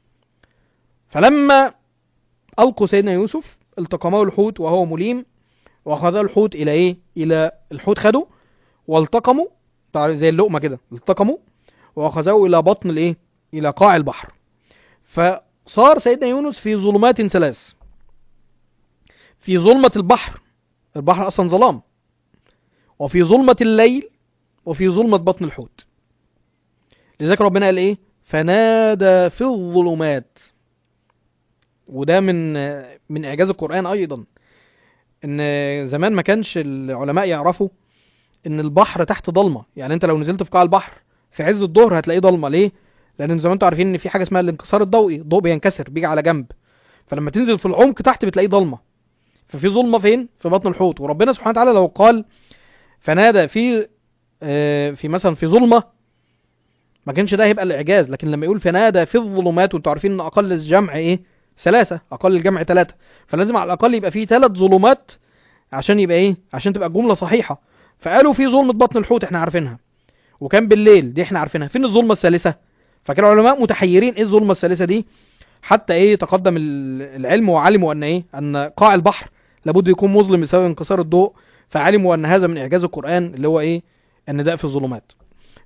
فلما ألقوا سيدنا يوسف التقمه الحوت وهو مليم، وأخذ الحوت إلى ايه؟ إلى الحوت خده والتقموا زي اللقمة كده، التقموا وأخذوه إلى بطن الايه؟ إلى قاع البحر. فصار سيدنا يونس في ظلمات ثلاث، في ظلمة البحر، البحر أصلا ظلام، وفي ظلمة الليل، وفي ظلمة بطن الحوت. لذلك ربنا قال ايه؟ فنادى في الظلمات. وده من من اعجاز القرآن ايضا، ان زمان ما كانش العلماء يعرفوا ان البحر تحت ضلمة. يعني انت لو نزلت في قاع البحر في عز الظهر هتلاقيه ضلمة. ليه؟ لان زي ما انتم عارفين ان في حاجة اسمها الانكسار الضوئي، الضوء بينكسر بيجي على جنب، فلما تنزل في العمق تحت بتلاقيه ضلمة. ففي ظلمة فين؟ في بطن الحوت. وربنا سبحانه وتعالى لو قال فنادى في آه في مثلا في ظلمة، ما كانش ده هيبقى الاعجاز. لكن لما يقول فنادى في الظلمات، وانتوا عارفين ان اقل الجمع ايه؟ ثلاثة، اقل الجمع ثلاثة، فلازم على الاقل يبقى فيه ثلاث ظلمات عشان يبقى ايه؟ عشان تبقى الجملة صحيحة. فقالوا في ظلمة بطن الحوت احنا عارفينها، وكان بالليل دي احنا عارفينها، فين الظلمة الثالثة؟ فكان العلماء متحيرين ايه الظلمة الثالثة دي، حتى ايه تقدم العلم وعلموا ان ايه؟ ان قاع البحر لابد يكون مظلم بسبب انكسار الضوء، فعلموا ان هذا من اعجاز القرآن اللي هو ايه؟ ان ده في الظلمات.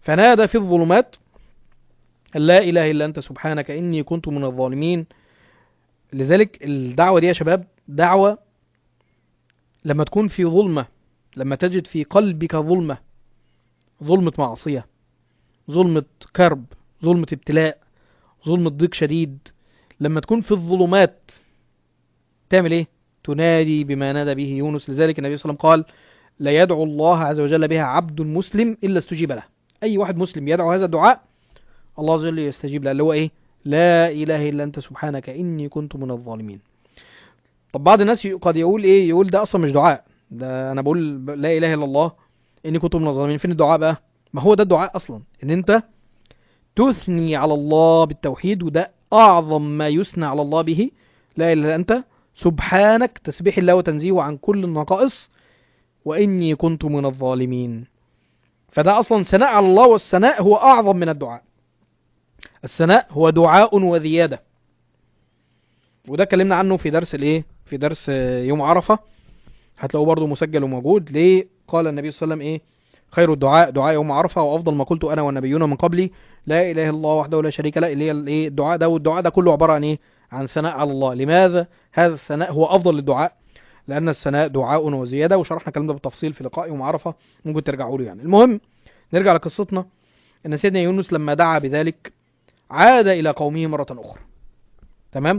فنادى في الظلمات لا إله إلا أنت سبحانك إني كنت من الظالمين. لذلك الدعوة دي يا شباب دعوة لما تكون في ظلمة، لما تجد في قلبك ظلمة، ظلمة معصية، ظلمة كرب، ظلمة ابتلاء، ظلمة ضيق شديد، لما تكون في الظلمات تعمل ايه؟ تنادي بما نادى به يونس. لذلك النبي صلى الله عليه وسلم قال لا يدعو الله عز وجل بها عبد مسلم إلا استجيب له. أي واحد مسلم يدعو هذا الدعاء الله عز وجل يستجيب له، اللي هو ايه؟ لا إله إلا أنت سبحانك إني كنت من الظالمين. طب بعض الناس قد يقول ايه؟ يقول ده أصلا مش دعاء، ده أنا بقول لا إله إلا الله إني كنت من الظالمين، فين الدعاء بقى؟ ما هو ده الدعاء أصلا، إن أنت تثني على الله بالتوحيد، وده أعظم ما يثنى على الله به. لا إله إلا أنت سبحانك، تسبيح الله وتنزيهه عن كل النقائص، وإني كنت من الظالمين. فده أصلا ثناء على الله، والثناء هو أعظم من الدعاء. الثناء هو دعاء وزيادة، وده اتكلمنا عنه في درس الايه؟ في درس يوم عرفة، هتلاقوه برضو مسجل وموجود. ليه قال النبي صلى الله عليه وسلم ايه؟ خير الدعاء دعاء يوم عرفة، وافضل ما قلت انا والنبيون من قبلي لا اله الا الله وحده لا شريك له. اللي هي الايه؟ الدعاء ده، والدعاء ده كله عبارة عن ايه؟ عن ثناء على الله. لماذا هذا الثناء هو افضل للدعاء؟ لان الثناء دعاء وزيادة، وشرحنا الكلام ده بالتفصيل في لقاء يوم عرفة، ممكن ترجعوا له يعني. المهم نرجع لقصتنا، ان سيدنا يونس لما دعا بذلك عاد الى قومه مرة اخرى. تمام؟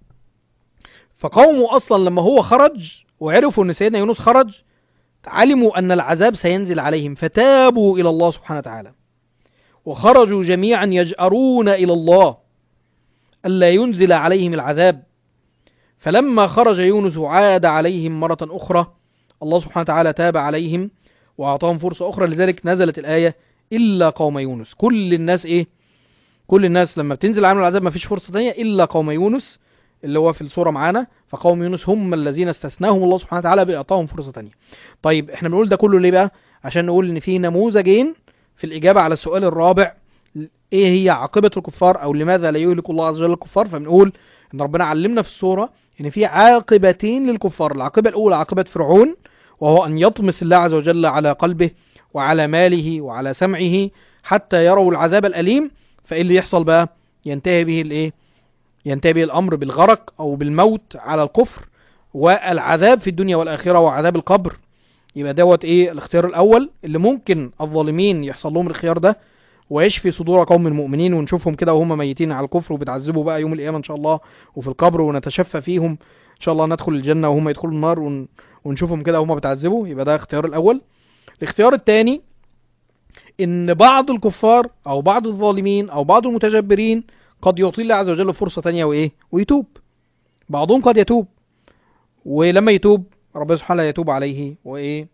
فقومه اصلا لما هو خرج وعرفوا ان سيدنا يونس خرج، علموا ان العذاب سينزل عليهم، فتابوا الى الله سبحانه وتعالى، وخرجوا جميعا يجأرون الى الله الا ينزل عليهم العذاب. فلما خرج يونس عاد عليهم مرة اخرى، الله سبحانه وتعالى تاب عليهم واعطاهم فرصة اخرى. لذلك نزلت الآية الا قوم يونس. كل الناس ايه؟ كل الناس لما بتنزل عنهم العذاب ما فيش فرصة تانية الا قوم يونس، اللي هو في الصورة معانا. فقوم يونس هم الذين استثناهم الله سبحانه وتعالى بإعطائهم فرصة تانية. طيب احنا بنقول ده كله ليه بقى؟ عشان نقول ان في نموذجين في الإجابة على السؤال الرابع، ايه هي عاقبة الكفار، او لماذا لا يهلك الله عز وجل الكفار. فبنقول ان ربنا علمنا في السورة ان في عاقبتين للكفار. العاقبة الاولى عاقبة فرعون، وهو ان يطمس الله عز وجل على قلبه وعلى ماله وعلى سمعه حتى يروا العذاب الأليم. فايه اللي يحصل بقى؟ ينتهي به الايه؟ ينتهي به الأمر بالغرق أو بالموت على الكفر، والعذاب في الدنيا والآخرة وعذاب القبر. يبقى دوت إيه؟ الاختيار الأول اللي ممكن الظالمين يحصل لهم الخيار ده، ويشفي صدور قوم المؤمنين، ونشوفهم كده وهم ميتين على الكفر وبتعذبوا بقى يوم القيامة إن شاء الله وفي القبر، ونتشفى فيهم إن شاء الله، ندخل الجنة وهم يدخلوا النار، ون... ونشوفهم كده وهم بتعذبوا. يبقى ده الاختيار الأول. الاختيار الثاني إن بعض الكفار أو بعض الظالمين أو بعض المتجبرين قد يعطي الله عز وجل فرصة تانية وإيه؟ ويتوب. بعضهم قد يتوب، ولما يتوب ربنا سبحانه يتوب عليه وإيه؟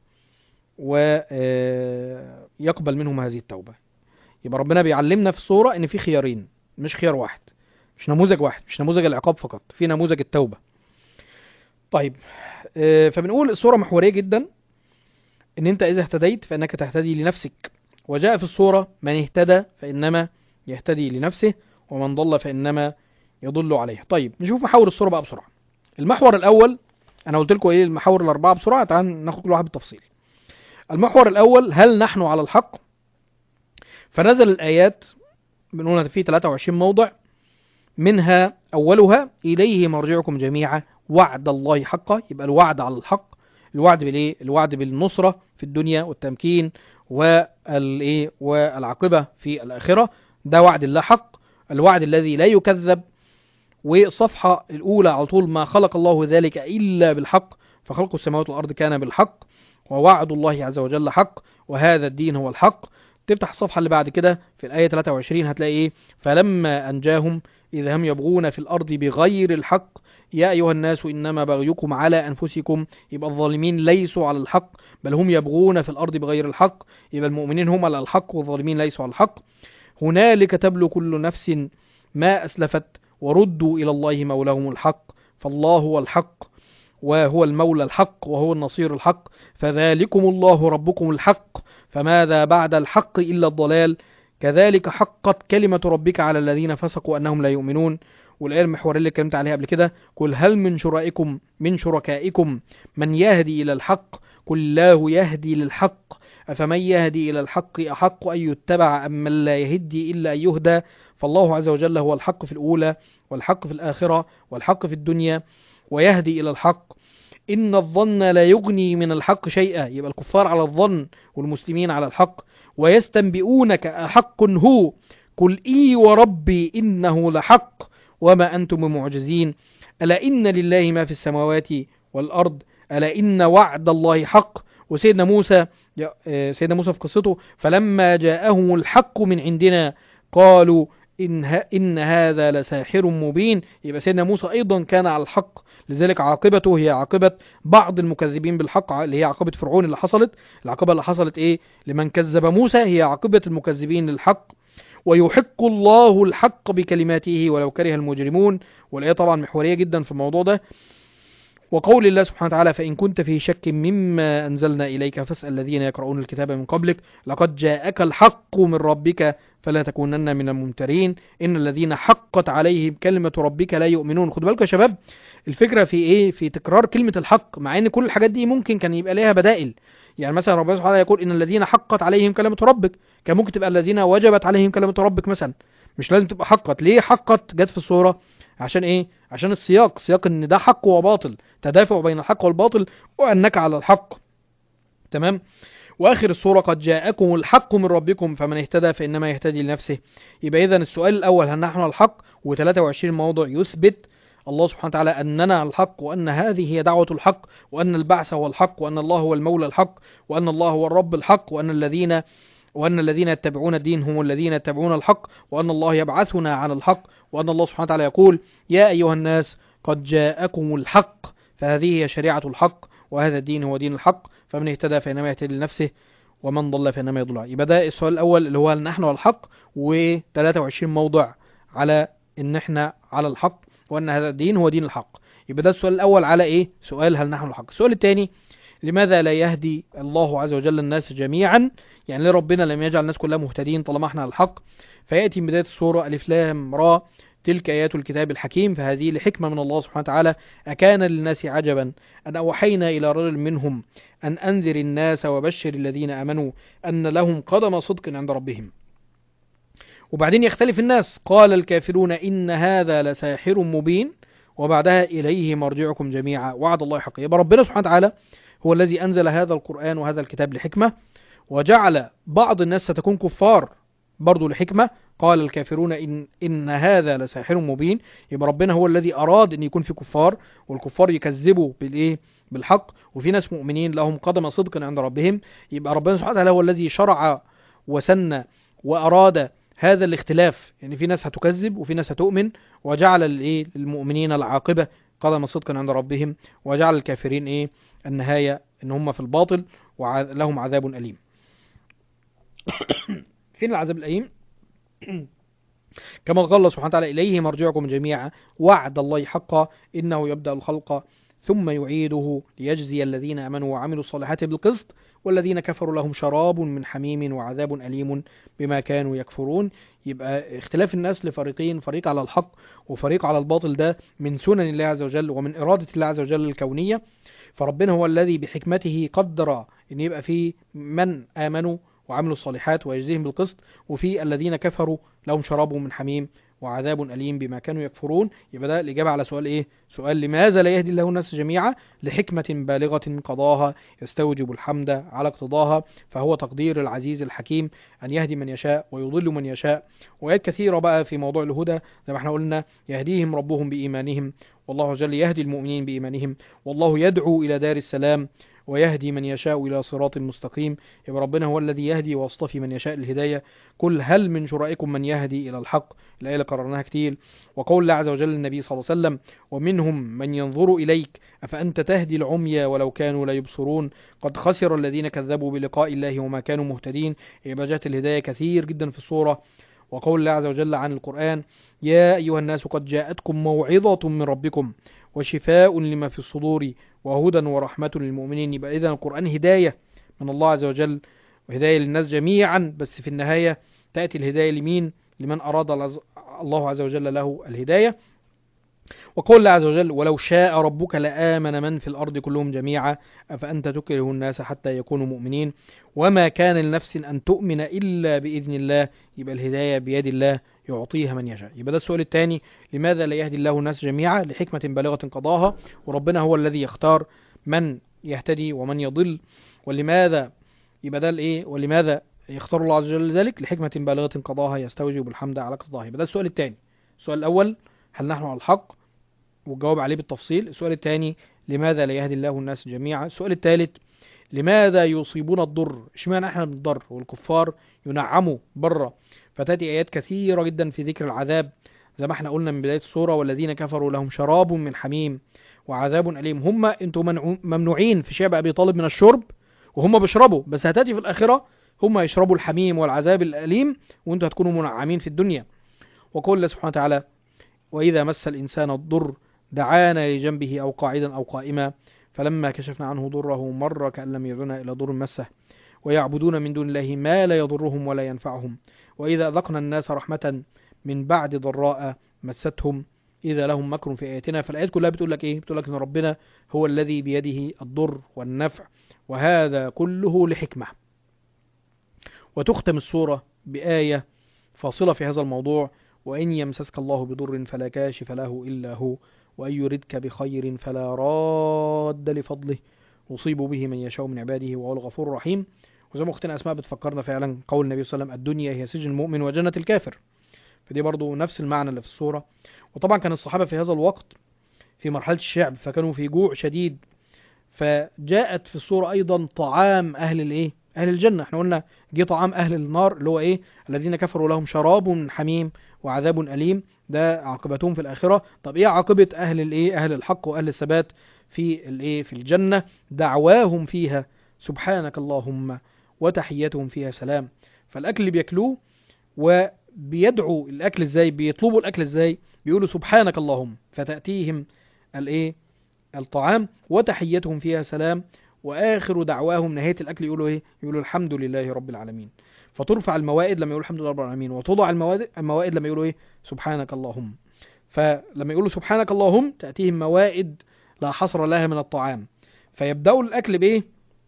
ويقبل منهم هذه التوبة. يبقى ربنا بيعلمنا في الصورة إن في خيارين، مش خيار واحد، مش نموذج واحد، مش نموذج العقاب فقط، في نموذج التوبة. طيب فبنقول الصورة محورية جدا، إن أنت إذا اهتديت فإنك تهتدي لنفسك. وجاء في الصورة من اهتدى فإنما يهتدي لنفسه، ومن ضل فإنما يضل عليه. طيب نشوف محاور الصورة بقى بسرعة. المحور الأول، أنا قلت لكم إيه المحاور الأربعة بسرعة، تعال ناخد كل واحد بالتفصيل. المحور الأول، هل نحن على الحق؟ فنزل الآيات بنقول في ثلاثة وعشرين موضع، منها أولها إليه مرجعكم جميعا وعد الله حقا. يبقى الوعد على الحق، الوعد بالإيه؟ الوعد بالنصرة في الدنيا والتمكين والإيه؟ والعاقبة في الآخرة، ده وعد الله حق، الوعد الذي لا يكذب. والصفحة الأولى على طول، ما خلق الله ذلك إلا بالحق، فخلق السماوات والأرض كان بالحق، ووعد الله عز وجل حق، وهذا الدين هو الحق. تفتح الصفحة اللي بعد كده في الآية ثلاثة وعشرين هتلاقي إيه؟ فلما أنجاهم إذا هم يبغون في الأرض بغير الحق يا أيها الناس إنما بغيكم على أنفسكم. يبقى الظالمين ليسوا على الحق، بل هم يبغون في الأرض بغير الحق. يبقى المؤمنين هم على الحق والظالمين ليسوا على الحق. هنالك تبلو كل نفس ما أسلفت وردوا إلى الله مولاهم الحق، فالله هو الحق وهو المولى الحق وهو النصير الحق، فذلكم الله ربكم الحق، فماذا بعد الحق إلا الضلال، كذلك حقت كلمة ربك على الذين فسقوا أنهم لا يؤمنون. والآية المحورية اللي اتكلمت عليها قبل كده، قل هل من شرائكم من شركائكم من يهدي إلى الحق قل الله يهدي للحق أفمن يهدي إلى الحق أحق أن يتبع أم من لا يهدي إلا أن يهدى. فالله عز وجل هو الحق في الأولى والحق في الآخرة والحق في الدنيا ويهدي إلى الحق. إن الظن لا يغني من الحق شيئا، يبقى الكفار على الظن والمسلمين على الحق. ويستنبئونك أحق هو قل إي وربي إنه لحق وما أنتم بمعجزين ألا إن لله ما في السماوات والأرض ألا إن وعد الله حق. وسيدنا موسى سيدنا موسى في قصته فلما جاءهم الحق من عندنا قالوا إن, إن هذا لساحر مبين. يبقى سيدنا موسى أيضا كان على الحق، لذلك عاقبته هي عاقبة بعض المكذبين بالحق اللي هي عاقبة فرعون اللي حصلت. العاقبة اللي حصلت إيه لمن كذب موسى هي عاقبة المكذبين للحق. ويحق الله الحق بكلماته ولو كره المجرمون، والآية طبعا محورية جدا في الموضوع ده. وقول الله سبحانه وتعالى فإن كنت في شك مما أنزلنا إليك فاسأل الذين يقرؤون الكتاب من قبلك لقد جاءك الحق من ربك فلا تكونن من الممترين إن الذين حقت عليهم كلمة ربك لا يؤمنون. خدوا بالكم يا شباب، الفكرة في إيه؟ في تكرار كلمة الحق، مع إن كل الحاجات دي ممكن كان يبقى ليها بدائل. يعني مثلا ربنا سبحانه وتعالى يقول إن الذين حقت عليهم كلمة ربك، كان ممكن تبقى الذين وجبت عليهم كلمة ربك مثلا، مش لازم تبقى حقت. ليه حقت جت في الصورة؟ عشان إيه؟ عشان السياق، سياق إن ده حق وباطل، تدافع بين الحق والباطل وأنك على الحق. تمام. وآخر السورة قد جاءكم الحق من ربكم فمن اهتدى فإنما يهتدي لنفسه. يبقى إذن السؤال الأول هل نحن على الحق، وثلاثة وعشرين موضوع يثبت الله سبحانه وتعالى أننا على الحق، وأن هذه هي دعوة الحق، وأن البعث هو الحق، وأن الله هو المولى الحق، وأن الله هو الرب الحق، وأن الذين وأن الذين يتبعون الدين هم الذين يتبعون الحق، وأن الله يبعثنا على الحق، وأن الله سبحانه وتعالى يقول يا أيها الناس قد جاءكم الحق، فهذه هي شريعة الحق وهذا الدين هو دين الحق، فمن اهتدى فإنما يهتدي لنفسه ومن ضل فإنما يضل. يبقى ده السؤال الأول اللي هو نحن على الحق، وثلاثة وعشرين موضع على إن احنا على الحق وأن هذا الدين هو دين الحق. يبقى ده السؤال الأول على إيه؟ سؤال هل نحن الحق. السؤال الثاني لماذا لا يهدي الله عز وجل الناس جميعا؟ يعني ليه ربنا لم يجعل الناس كلها مهتدين طالما احنا على الحق؟ فيأتي من بداية السورة ألف لام را تلك آيات الكتاب الحكيم فهذه لحكمة من الله سبحانه وتعالى أكان للناس عجبا أن أوحينا إلى رجل منهم أن أنذر الناس وبشر الذين آمنوا أن لهم قدم صدق عند ربهم. وبعدين يختلف الناس قال الكافرون إن هذا لساحر مبين وبعدها إليه مرجعكم جميعا وعد الله حق. يبقى ربنا سبحانه وتعالى هو الذي أنزل هذا القرآن وهذا الكتاب لحكمة، وجعل بعض الناس ستكون كفار برضو لحكمة. قال الكافرون إن, إن هذا لساحر مبين. يبقى ربنا هو الذي أراد أن يكون في كفار، والكفار يكذبوا بالإيه؟ بالحق، وفي ناس مؤمنين لهم قدم صدق عند ربهم. يبقى ربنا سبحانه وتعالى هو الذي شرع وسن وأراد هذا الاختلاف، يعني في ناس هتكذب وفي ناس هتؤمن، وجعل الإيه؟ المؤمنين العاقبة قدم صدق عند ربهم، وجعل الكافرين إيه؟ النهاية إن هم في الباطل ولهم عذاب أليم. فين العذاب الأليم؟ كما قال الله سبحانه وتعالى إليه مرجعكم جميعا وعد الله حقا إنه يبدأ الخلق ثم يعيده ليجزي الذين آمنوا وعملوا الصالحات بالقسط والذين كفروا لهم شراب من حميم وعذاب أليم بما كانوا يكفرون. يبقى اختلاف الناس لفريقين، فريق على الحق وفريق على الباطل، ده من سنن الله عز وجل ومن إرادة الله عز وجل الكونية. فربنا هو الذي بحكمته قدر أن يبقى فيه من آمنوا وعملوا الصالحات ويجزيهم بالقسط، وفي الذين كفروا لهم شراب من حميم وعذاب أليم بما كانوا يكفرون. يبقى ده الإجابة على سؤال إيه؟ سؤال لماذا لا يهدي الله الناس جميعا؟ لحكمة بالغة قضاها يستوجب الحمد على اقتضاها، فهو تقدير العزيز الحكيم أن يهدي من يشاء ويضل من يشاء. وآيات كثيرة بقى في موضوع الهدى زي ما احنا قلنا يهديهم ربهم بإيمانهم، والله جل يهدي المؤمنين بإيمانهم، والله يدعو إلى دار السلام ويهدي من يشاء إلى صراط مستقيم. يبقى ربنا هو الذي يهدي ويصطفي من يشاء الهداية. قل هل من شرائكم من يهدي إلى الحق؟ الآية اللي قررناها كتير. وقول الله عز وجل للنبي صلى الله عليه وسلم ومنهم من ينظر إليك أفأنت تهدي العمي ولو كانوا لا يبصرون قد خسر الذين كذبوا بلقاء الله وما كانوا مهتدين. يبقى جاءت الهداية كثير جدا في السورة. وقول الله عز وجل عن القرآن يا أيها الناس قد جاءتكم موعظة من ربكم وشفاء لما في الصدور وهدى ورحمة للمؤمنين. يبقى إذن القرآن هداية من الله عز وجل وهداية للناس جميعا، بس في النهاية تأتي الهداية لمين؟ لمن أراد الله عز وجل له الهداية. وقول الله عز وجل ولو شاء ربك لآمن من في الأرض كلهم جميعا أفأنت تكره الناس حتى يكونوا مؤمنين وما كان لنفس أن تؤمن إلا بإذن الله. يبقى الهداية بيد الله يعطيها من يشاء. يبقى ده السؤال الثاني، لماذا لا يهدي الله الناس جميعا؟ لحكمة بالغة قضاها، وربنا هو الذي يختار من يهتدي ومن يضل. ولماذا يبقى ده الايه ولماذا يختار الله عز وجل ذلك؟ لحكمة بالغة قضاها يستوجب الحمد على قضاها. يبقى ده السؤال الثاني. السؤال الأول هل نحن على الحق، والجواب عليه بالتفصيل. السؤال الثاني لماذا لا يهدي الله الناس جميعا. السؤال الثالث لماذا يصيبون الضر، اشمعنى احنا بنضر والكفار ينعموا بره. فتاتي ايات كثيره جدا في ذكر العذاب زي ما احنا قلنا من بدايه السوره، والذين كفروا لهم شراب من حميم وعذاب اليم. هم انتم ممنوعين في شعب ابي طالب من الشرب وهم بيشربوا، بس هتاتي في الاخره هم يشربوا الحميم والعذاب الاليم وانتم هتكونوا منعمين في الدنيا. وقول الله سبحانه وتعالى واذا مس الانسان الضر دعانا لجنبه أو قاعدا أو قائما فلما كشفنا عنه ضره مر كأن لم يدعنا إلى ضر مسه ويعبدون من دون الله ما لا يضرهم ولا ينفعهم وإذا أذقنا الناس رحمة من بعد ضراء مستهم إذا لهم مكر في آياتنا. فالآيات كلها بتقول لك إيه؟ بتقول لك إن ربنا هو الذي بيده الضر والنفع، وهذا كله لحكمة. وتختم السورة بآية فاصلة في هذا الموضوع: وإن يمسسك الله بضر فلا كاشف له إلا هو وأن يردك بخير فلا راد لفضله يصيب به من يشاء من عباده وهو الغفور الرحيم. وزي ما اختنا أسماء بتفكرنا فعلا قول النبي صلى الله عليه وسلم: الدنيا هي سجن المؤمن وجنة الكافر. فدي برضو نفس المعنى اللي في السورة. وطبعا كان الصحابة في هذا الوقت في مرحلة الشعب، فكانوا في جوع شديد، فجاءت في السورة أيضا طعام أهل الإيه؟ أهل الجنة. احنا قلنا جه طعام أهل النار اللي هو إيه؟ الذين كفروا لهم شراب من حميم وعذاب أليم، ده عاقبتهم في الآخرة. طب إيه عاقبة أهل الإيه؟ أهل الحق وأهل الثبات في الإيه؟ في الجنة: دعواهم فيها سبحانك اللهم وتحيتهم فيها سلام. فالأكل اللي بياكلوه وبيدعوا الأكل إزاي؟ بيطلبوا الأكل إزاي؟ بيقولوا سبحانك اللهم، فتأتيهم الإيه؟ الطعام وتحيتهم فيها سلام، واخر دعواهم نهايه الاكل يقولوا ايه؟ يقولوا الحمد لله رب العالمين. فترفع الموائد لما يقولوا الحمد لله رب العالمين، وتوضع الموائد الموائد لما يقولوا ايه؟ سبحانك اللهم. فلما يقولوا سبحانك اللهم تاتيهم موائد لا حصر لها من الطعام، فيبداوا الاكل بايه؟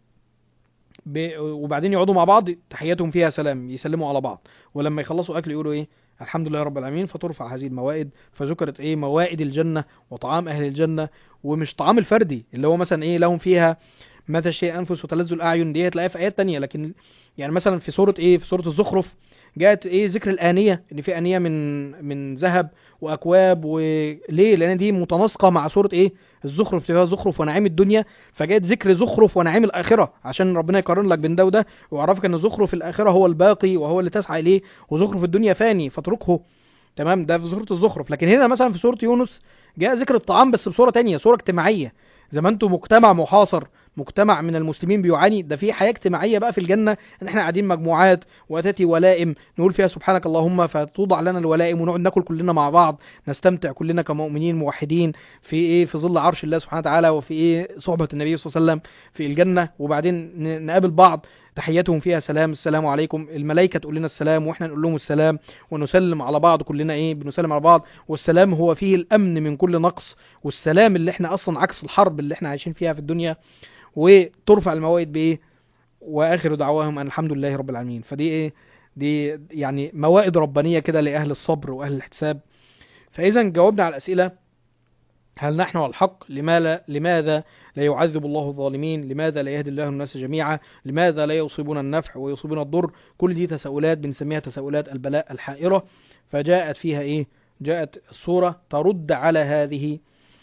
ب... وبعدين يقعدوا مع بعض تحياتهم فيها سلام، يسلموا على بعض، ولما يخلصوا اكل يقولوا ايه؟ الحمد لله رب العالمين. فترفع هذه الموائد، فذكرت ايه؟ موائد الجنة وطعام اهل الجنة، ومش طعام الفردي اللي هو مثلا ايه؟ لهم فيها ما تشتهي انفس وتلذ الاعين، دي هتلاقيها في ايات تانية. لكن يعني مثلا في سورة ايه؟ في سورة الزخرف جاءت ايه؟ ذكر الآنية، ان في آنية من من ذهب واكواب. وليه؟ لان دي متناسقة مع سورة ايه؟ الزخرف، فيها زخرف ونعيم الدنيا، فجاءت ذكر زخرف ونعيم الآخرة عشان ربنا يقارن لك بين ده وده، ويعرفك ان زخرف الآخرة هو الباقي وهو اللي تسعى اليه، وزخرف الدنيا فاني فاتركه. تمام؟ ده في سورة الزخرف. لكن هنا مثلا في سورة يونس جاء ذكر الطعام بس بصورة تانية، صورة اجتماعية. زي ما انتم مجتمع محاصر، مجتمع من المسلمين بيعاني، ده في حياة اجتماعية بقى في الجنة، ان احنا قاعدين مجموعات واتاتي ولائم نقول فيها سبحانك اللهم، فتوضع لنا الولائم ونقعد ناكل كلنا مع بعض، نستمتع كلنا كمؤمنين موحدين في ايه؟ في ظل عرش الله سبحانه وتعالى، وفي ايه؟ صحبة النبي صلى الله عليه وسلم في الجنة. وبعدين نقابل بعض تحياتهم فيها سلام، السلام عليكم. الملائكة تقول لنا السلام واحنا نقول لهم السلام، ونسلم على بعض كلنا ايه؟ بنسلم على بعض. والسلام هو فيه الامن من كل نقص، والسلام اللي احنا اصلا عكس الحرب اللي احنا عايشين فيها في الدنيا. وترفع الموائد بايه؟ واخر دعواهم ان الحمد لله رب العالمين. فدي ايه؟ دي يعني موائد ربانية كده لاهل الصبر واهل الاحتساب. فاذا جاوبنا على الاسئلة: هل نحن على الحق؟ لماذا لماذا لا يعذب الله الظالمين؟ لماذا لا يهدي الله الناس جميعا؟ لماذا لا يصيبون النفع ويصيبون الضر؟ كل دي تساؤلات بنسميها تساؤلات البلاء الحائرة. فجاءت فيها ايه؟ جاءت السورة ترد على هذه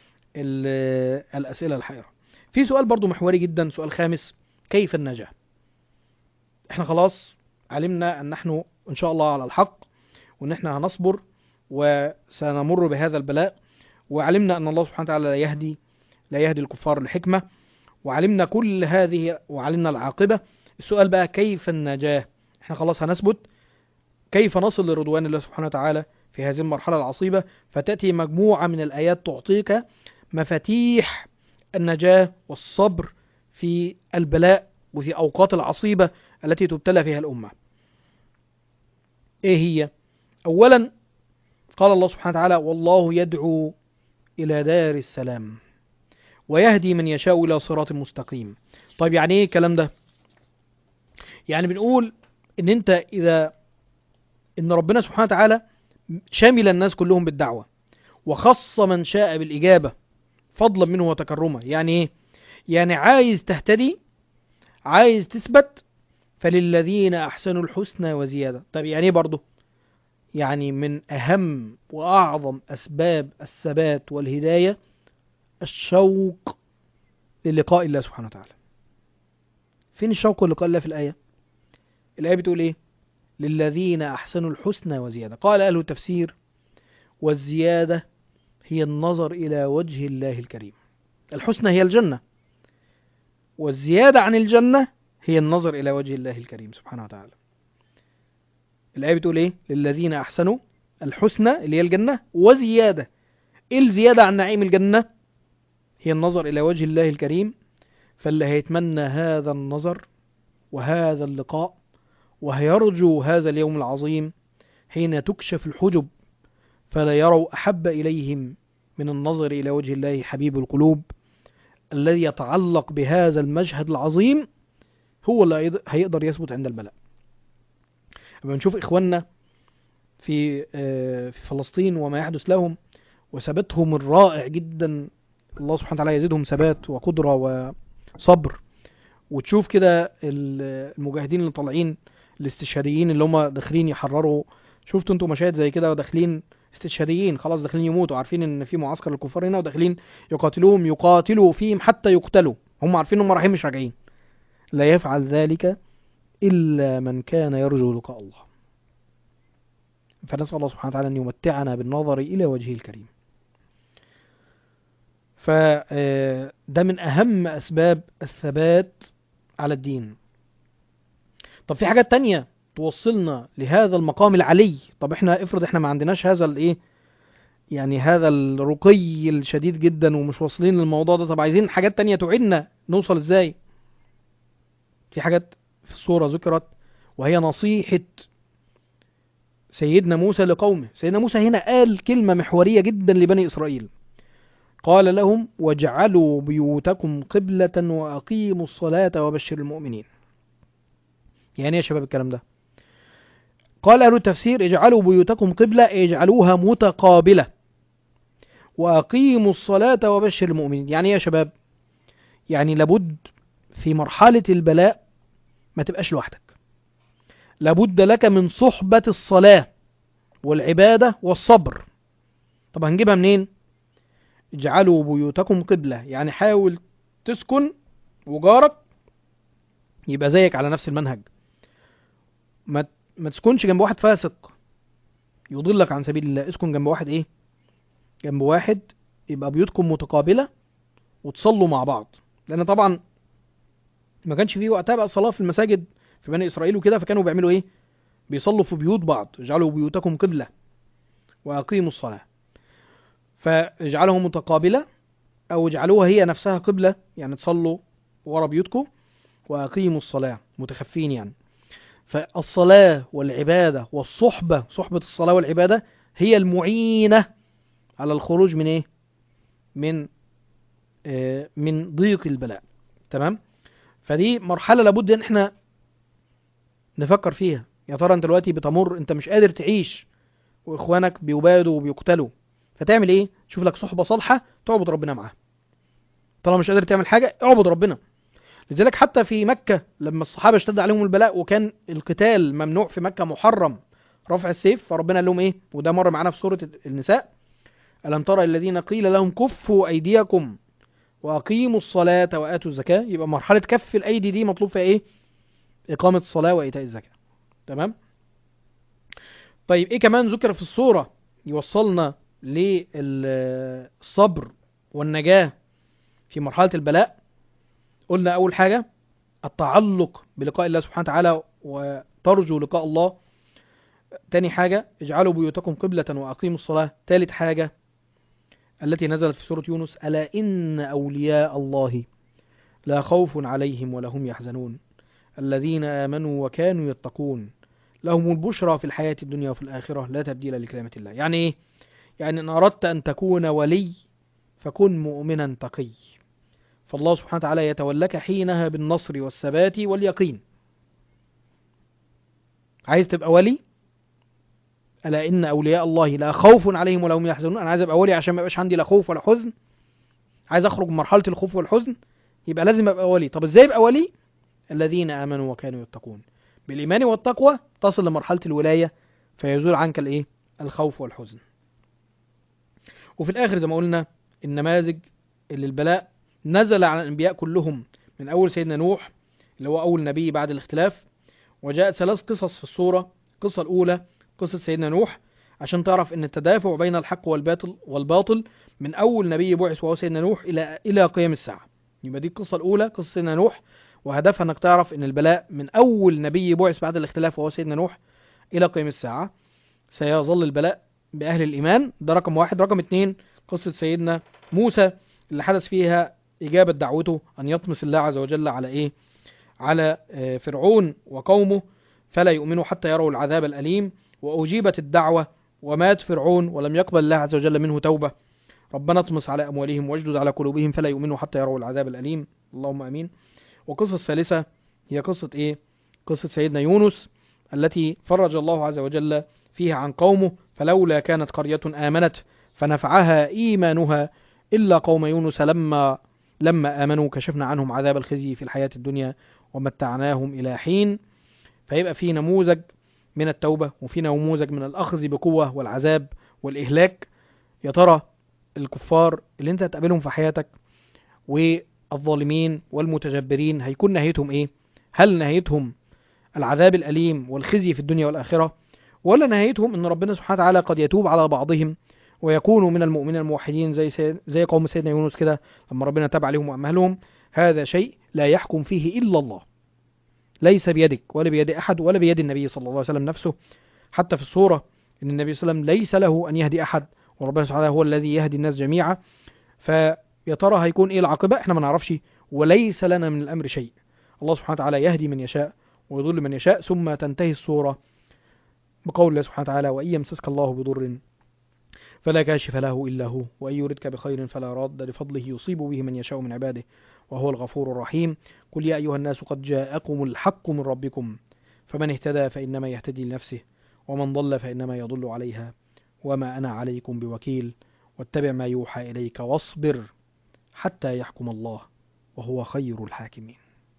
الأسئلة الحائرة. في سؤال برضو محوري جدا، سؤال خامس: كيف النجاة؟ احنا خلاص علمنا ان نحن ان شاء الله على الحق، وان احنا هنصبر وسنمر بهذا البلاء، وعلمنا ان الله سبحانه وتعالى لا يهدي لا يهدي الكفار لحكمة، وعلمنا كل هذه وعلمنا العاقبة. السؤال بقى: كيف النجاة؟ احنا خلاص هنثبت، كيف نصل لرضوان الله سبحانه وتعالى في هذه المرحلة العصيبة؟ فتأتي مجموعة من الآيات تعطيك مفاتيح النجاة والصبر في البلاء وفي أوقات العصيبة التي تبتلى فيها الأمة. إيه هي؟ أولا قال الله سبحانه وتعالى: والله يدعو إلى دار السلام ويهدي من يشاء إلى صراط مستقيم. طيب يعني إيه الكلام ده؟ يعني بنقول إن أنت إذا إن ربنا سبحانه وتعالى شامل الناس كلهم بالدعوة وخص من شاء بالإجابة فضلا منه وتكرما. يعني إيه؟ يعني عايز تهتدي، عايز تثبت، فللذين أحسنوا الحسنى وزيادة. طيب يعني إيه برضه؟ يعني من أهم وأعظم أسباب الثبات والهداية الشوق للقاء الله سبحانه وتعالى. فين الشوق للقاء الله في الآية؟ الآية بتقول إيه؟ للذين أحسنوا الحسنى وزيادة. قال أهل التفسير: والزيادة هي النظر إلى وجه الله الكريم. الحسنى هي الجنة، والزيادة عن الجنة هي النظر إلى وجه الله الكريم سبحانه وتعالى. الآية بتقول إيه؟ للذين أحسنوا الحسنى اللي هي الجنة وزيادة. إيه الزيادة عن نعيم الجنة؟ هي النظر إلى وجه الله الكريم. فاللي هيتمنى هذا النظر وهذا اللقاء وهيرجو هذا اليوم العظيم حين تكشف الحجب فلا يروا أحب إليهم من النظر إلى وجه الله حبيب القلوب الذي يتعلق بهذا المشهد العظيم، هو اللي هيقدر يثبت عند البلاء. لما نشوف إخواننا في في فلسطين وما يحدث لهم وثباتهم الرائع جدا، الله سبحانه وتعالى يزيدهم ثبات وقدرة وصبر. وتشوف كده المجاهدين اللي طالعين الاستشهاديين اللي هم داخلين يحرروا، شفتوا انتوا مشاهد زي كده وداخلين استشهاديين خلاص داخلين يموتوا، عارفين ان في معسكر الكفار هنا وداخلين يقاتلوهم يقاتلوا فيهم حتى يقتلوا، هم عارفين انهم رايحين مش راجعين. لا يفعل ذلك إلا من كان يرجو لقاء الله. فنسأل الله سبحانه وتعالى أن يمتعنا بالنظر إلى وجهه الكريم. فده من أهم أسباب الثبات على الدين. طب في حاجات تانية توصلنا لهذا المقام العلي. طب احنا افرض احنا ما عندناش هذا الايه، يعني هذا الرقي الشديد جدا ومش واصلين للموضوع ده، طب عايزين حاجات تانية تعيننا نوصل ازاي؟ في حاجات في السورة ذكرت وهي نصيحة سيدنا موسى لقومه. سيدنا موسى هنا قال كلمة محورية جدا لبني إسرائيل، قال لهم: واجعلوا بيوتكم قبلة وأقيموا الصلاة وبشر المؤمنين. يعني ايه يا شباب الكلام ده؟ قال أهل التفسير: اجعلوا بيوتكم قبلة، اجعلوها متقابلة، وأقيموا الصلاة وبشر المؤمنين. يعني ايه يا شباب؟ يعني لابد في مرحلة البلاء ما تبقاش لوحدك، لابد لك من صحبة الصلاة والعبادة والصبر. طب هنجيبها منين؟ اجعلوا بيوتكم قبلة، يعني حاول تسكن وجارك يبقى زيك على نفس المنهج. ما ما تسكنش جنب واحد فاسق يضلك عن سبيل الله، اسكن جنب واحد ايه؟ جنب واحد يبقى بيوتكم متقابلة وتصلوا مع بعض. لان طبعا ما كانش فيه وقتها بقى الصلاة في المساجد في بني اسرائيل وكده، فكانوا بيعملوا ايه؟ بيصلوا في بيوت بعض. اجعلوا بيوتكم قبلة واقيموا الصلاة، فاجعلهم متقابلة او اجعلوها هي نفسها قبلة، يعني تصلوا ورا بيوتكم، واقيموا الصلاة متخفين يعني. فالصلاة والعبادة والصحبة، صحبة الصلاة والعبادة هي المعينة على الخروج من ايه؟ من آه من ضيق البلاء. تمام؟ فدي مرحلة لابد ان احنا نفكر فيها. يا ترى انت دلوقتي بتمر، انت مش قادر تعيش واخوانك بيبادوا وبيقتلوا، فتعمل ايه؟ شوف لك صحبة صالحة تعبد ربنا معاها. طالما مش قادر تعمل حاجة اعبد ربنا. لذلك حتى في مكة لما الصحابة اشتد عليهم البلاء وكان القتال ممنوع في مكة، محرم رفع السيف، فربنا قال لهم ايه؟ وده مر معانا في سورة النساء: ألم ترى الذين قيل لهم كفوا أيديكم وأقيموا الصلاة وآتوا الزكاة. يبقى مرحلة كف الأيدي دي مطلوب فيها ايه؟ إقامة الصلاة وإيتاء الزكاة. تمام؟ طيب ايه كمان ذكر في الصورة يوصلنا للصبر والنجاة في مرحلة البلاء؟ قلنا أول حاجة التعلق بلقاء الله سبحانه وتعالى وترجو لقاء الله. تاني حاجة اجعلوا بيوتكم قبلة وأقيموا الصلاة. تالت حاجة التي نزلت في سورة يونس: ألا إن أولياء الله لا خوف عليهم ولا هم يحزنون الذين آمنوا وكانوا يتقون لهم البشرى في الحياة الدنيا وفي الآخرة لا تبديل لكلمة الله. يعني إيه؟ يعني إن أردت أن تكون ولي فكن مؤمنا تقي، فالله سبحانه وتعالى يتولاك حينها بالنصر والثبات واليقين. عايز تبقى ولي؟ ألا إن أولياء الله لا خوف عليهم ولا هم يحزنون. أنا عايز أبقى ولي عشان ما يبقاش عندي لا خوف ولا حزن، عايز أخرج من مرحلة الخوف والحزن، يبقى لازم أبقى ولي. طب إزاي أبقى ولي؟ الذين آمنوا وكانوا يتقون. بالإيمان والتقوى تصل لمرحلة الولاية، فيزول عنك الإيه؟ الخوف والحزن. وفي الآخر زي ما قلنا، النماذج اللي البلاء نزل على الأنبياء كلهم من أول سيدنا نوح اللي هو أول نبي بعد الاختلاف، وجاءت ثلاث قصص في السورة. القصة الأولى قصة سيدنا نوح، عشان تعرف ان التدافع بين الحق والباطل والباطل من اول نبي بعث وهو سيدنا نوح الى الى قيام الساعه. يبقى دي القصه الاولى، قصه سيدنا نوح، وهدفها انك تعرف ان البلاء من اول نبي بعث بعد الاختلاف وهو سيدنا نوح الى قيام الساعه. سيظل البلاء باهل الايمان، ده رقم واحد. رقم اتنين قصه سيدنا موسى اللي حدث فيها اجابه دعوته ان يطمس الله عز وجل على ايه؟ على فرعون وقومه، فلا يؤمنوا حتى يروا العذاب الاليم. واجيبت الدعوه ومات فرعون ولم يقبل الله عز وجل منه توبة. ربنا اطمس على أموالهم واجدد على قلوبهم فلا يؤمنوا حتى يروا العذاب الأليم. اللهم أمين. وقصة الثالثة هي قصة إيه؟ قصة سيدنا يونس التي فرج الله عز وجل فيها عن قومه، فلولا كانت قرية آمنت فنفعها إيمانها إلا قوم يونس لما لما آمنوا كشفنا عنهم عذاب الخزي في الحياة الدنيا ومتعناهم إلى حين. فيبقى في نموذج من التوبة وفي نموذج من الأخذ بقوة والعذاب والإهلاك. يا ترى الكفار اللي انت هتقابلهم في حياتك والظالمين والمتجبرين هيكون نهايتهم ايه؟ هل نهايتهم العذاب الأليم والخزي في الدنيا والآخرة، ولا نهايتهم ان ربنا سبحانه وتعالى قد يتوب على بعضهم ويكونوا من المؤمنين الموحدين زي سي... زي قوم سيدنا يونس كده لما ربنا تاب عليهم وأمهلهم؟ هذا شيء لا يحكم فيه إلا الله، ليس بيدك ولا بيد أحد ولا بيد النبي صلى الله عليه وسلم نفسه. حتى في الصورة إن النبي صلى الله عليه وسلم ليس له أن يهدي أحد، وربنا سبحانه هو الذي يهدي الناس جميعا. فيا ترى هيكون إيه العاقبة؟ إحنا ما نعرفش، وليس لنا من الأمر شيء. الله سبحانه وتعالى يهدي من يشاء ويضل من يشاء. ثم تنتهي الصورة بقول الله سبحانه وتعالى: وإن يمسسك الله بضر فلا كاشف له إلا هو وإن يردك بخير فلا راد لفضله يصيب به من يشاء من عباده وهو الغفور الرحيم. قل يا أيها الناس قد جاءكم الحق من ربكم فمن اهتدى فإنما يهتدي لنفسه ومن ضل فإنما يضل عليها وما أنا عليكم بوكيل واتبع ما يوحى إليك واصبر حتى يحكم الله وهو خير الحاكمين.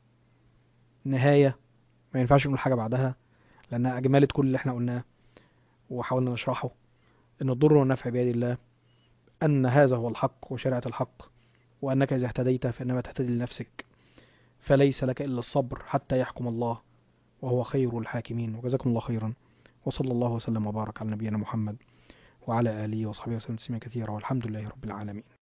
نهاية ما ينفعش نقول حاجة بعدها لأنها أجملت كل اللي احنا قلناه وحاولنا نشرحه، إن الضر والنفع بيد الله، أن هذا هو الحق وشريعة الحق، وأنك إذا اهتديت فإنما تهتدي لنفسك، فليس لك إلا الصبر حتى يحكم الله وهو خير الحاكمين. وجزاكم الله خيرا، وصلى الله وسلم وبارك على نبينا محمد وعلى آله وصحبه وسلم تسليما كثيرا، والحمد لله رب العالمين.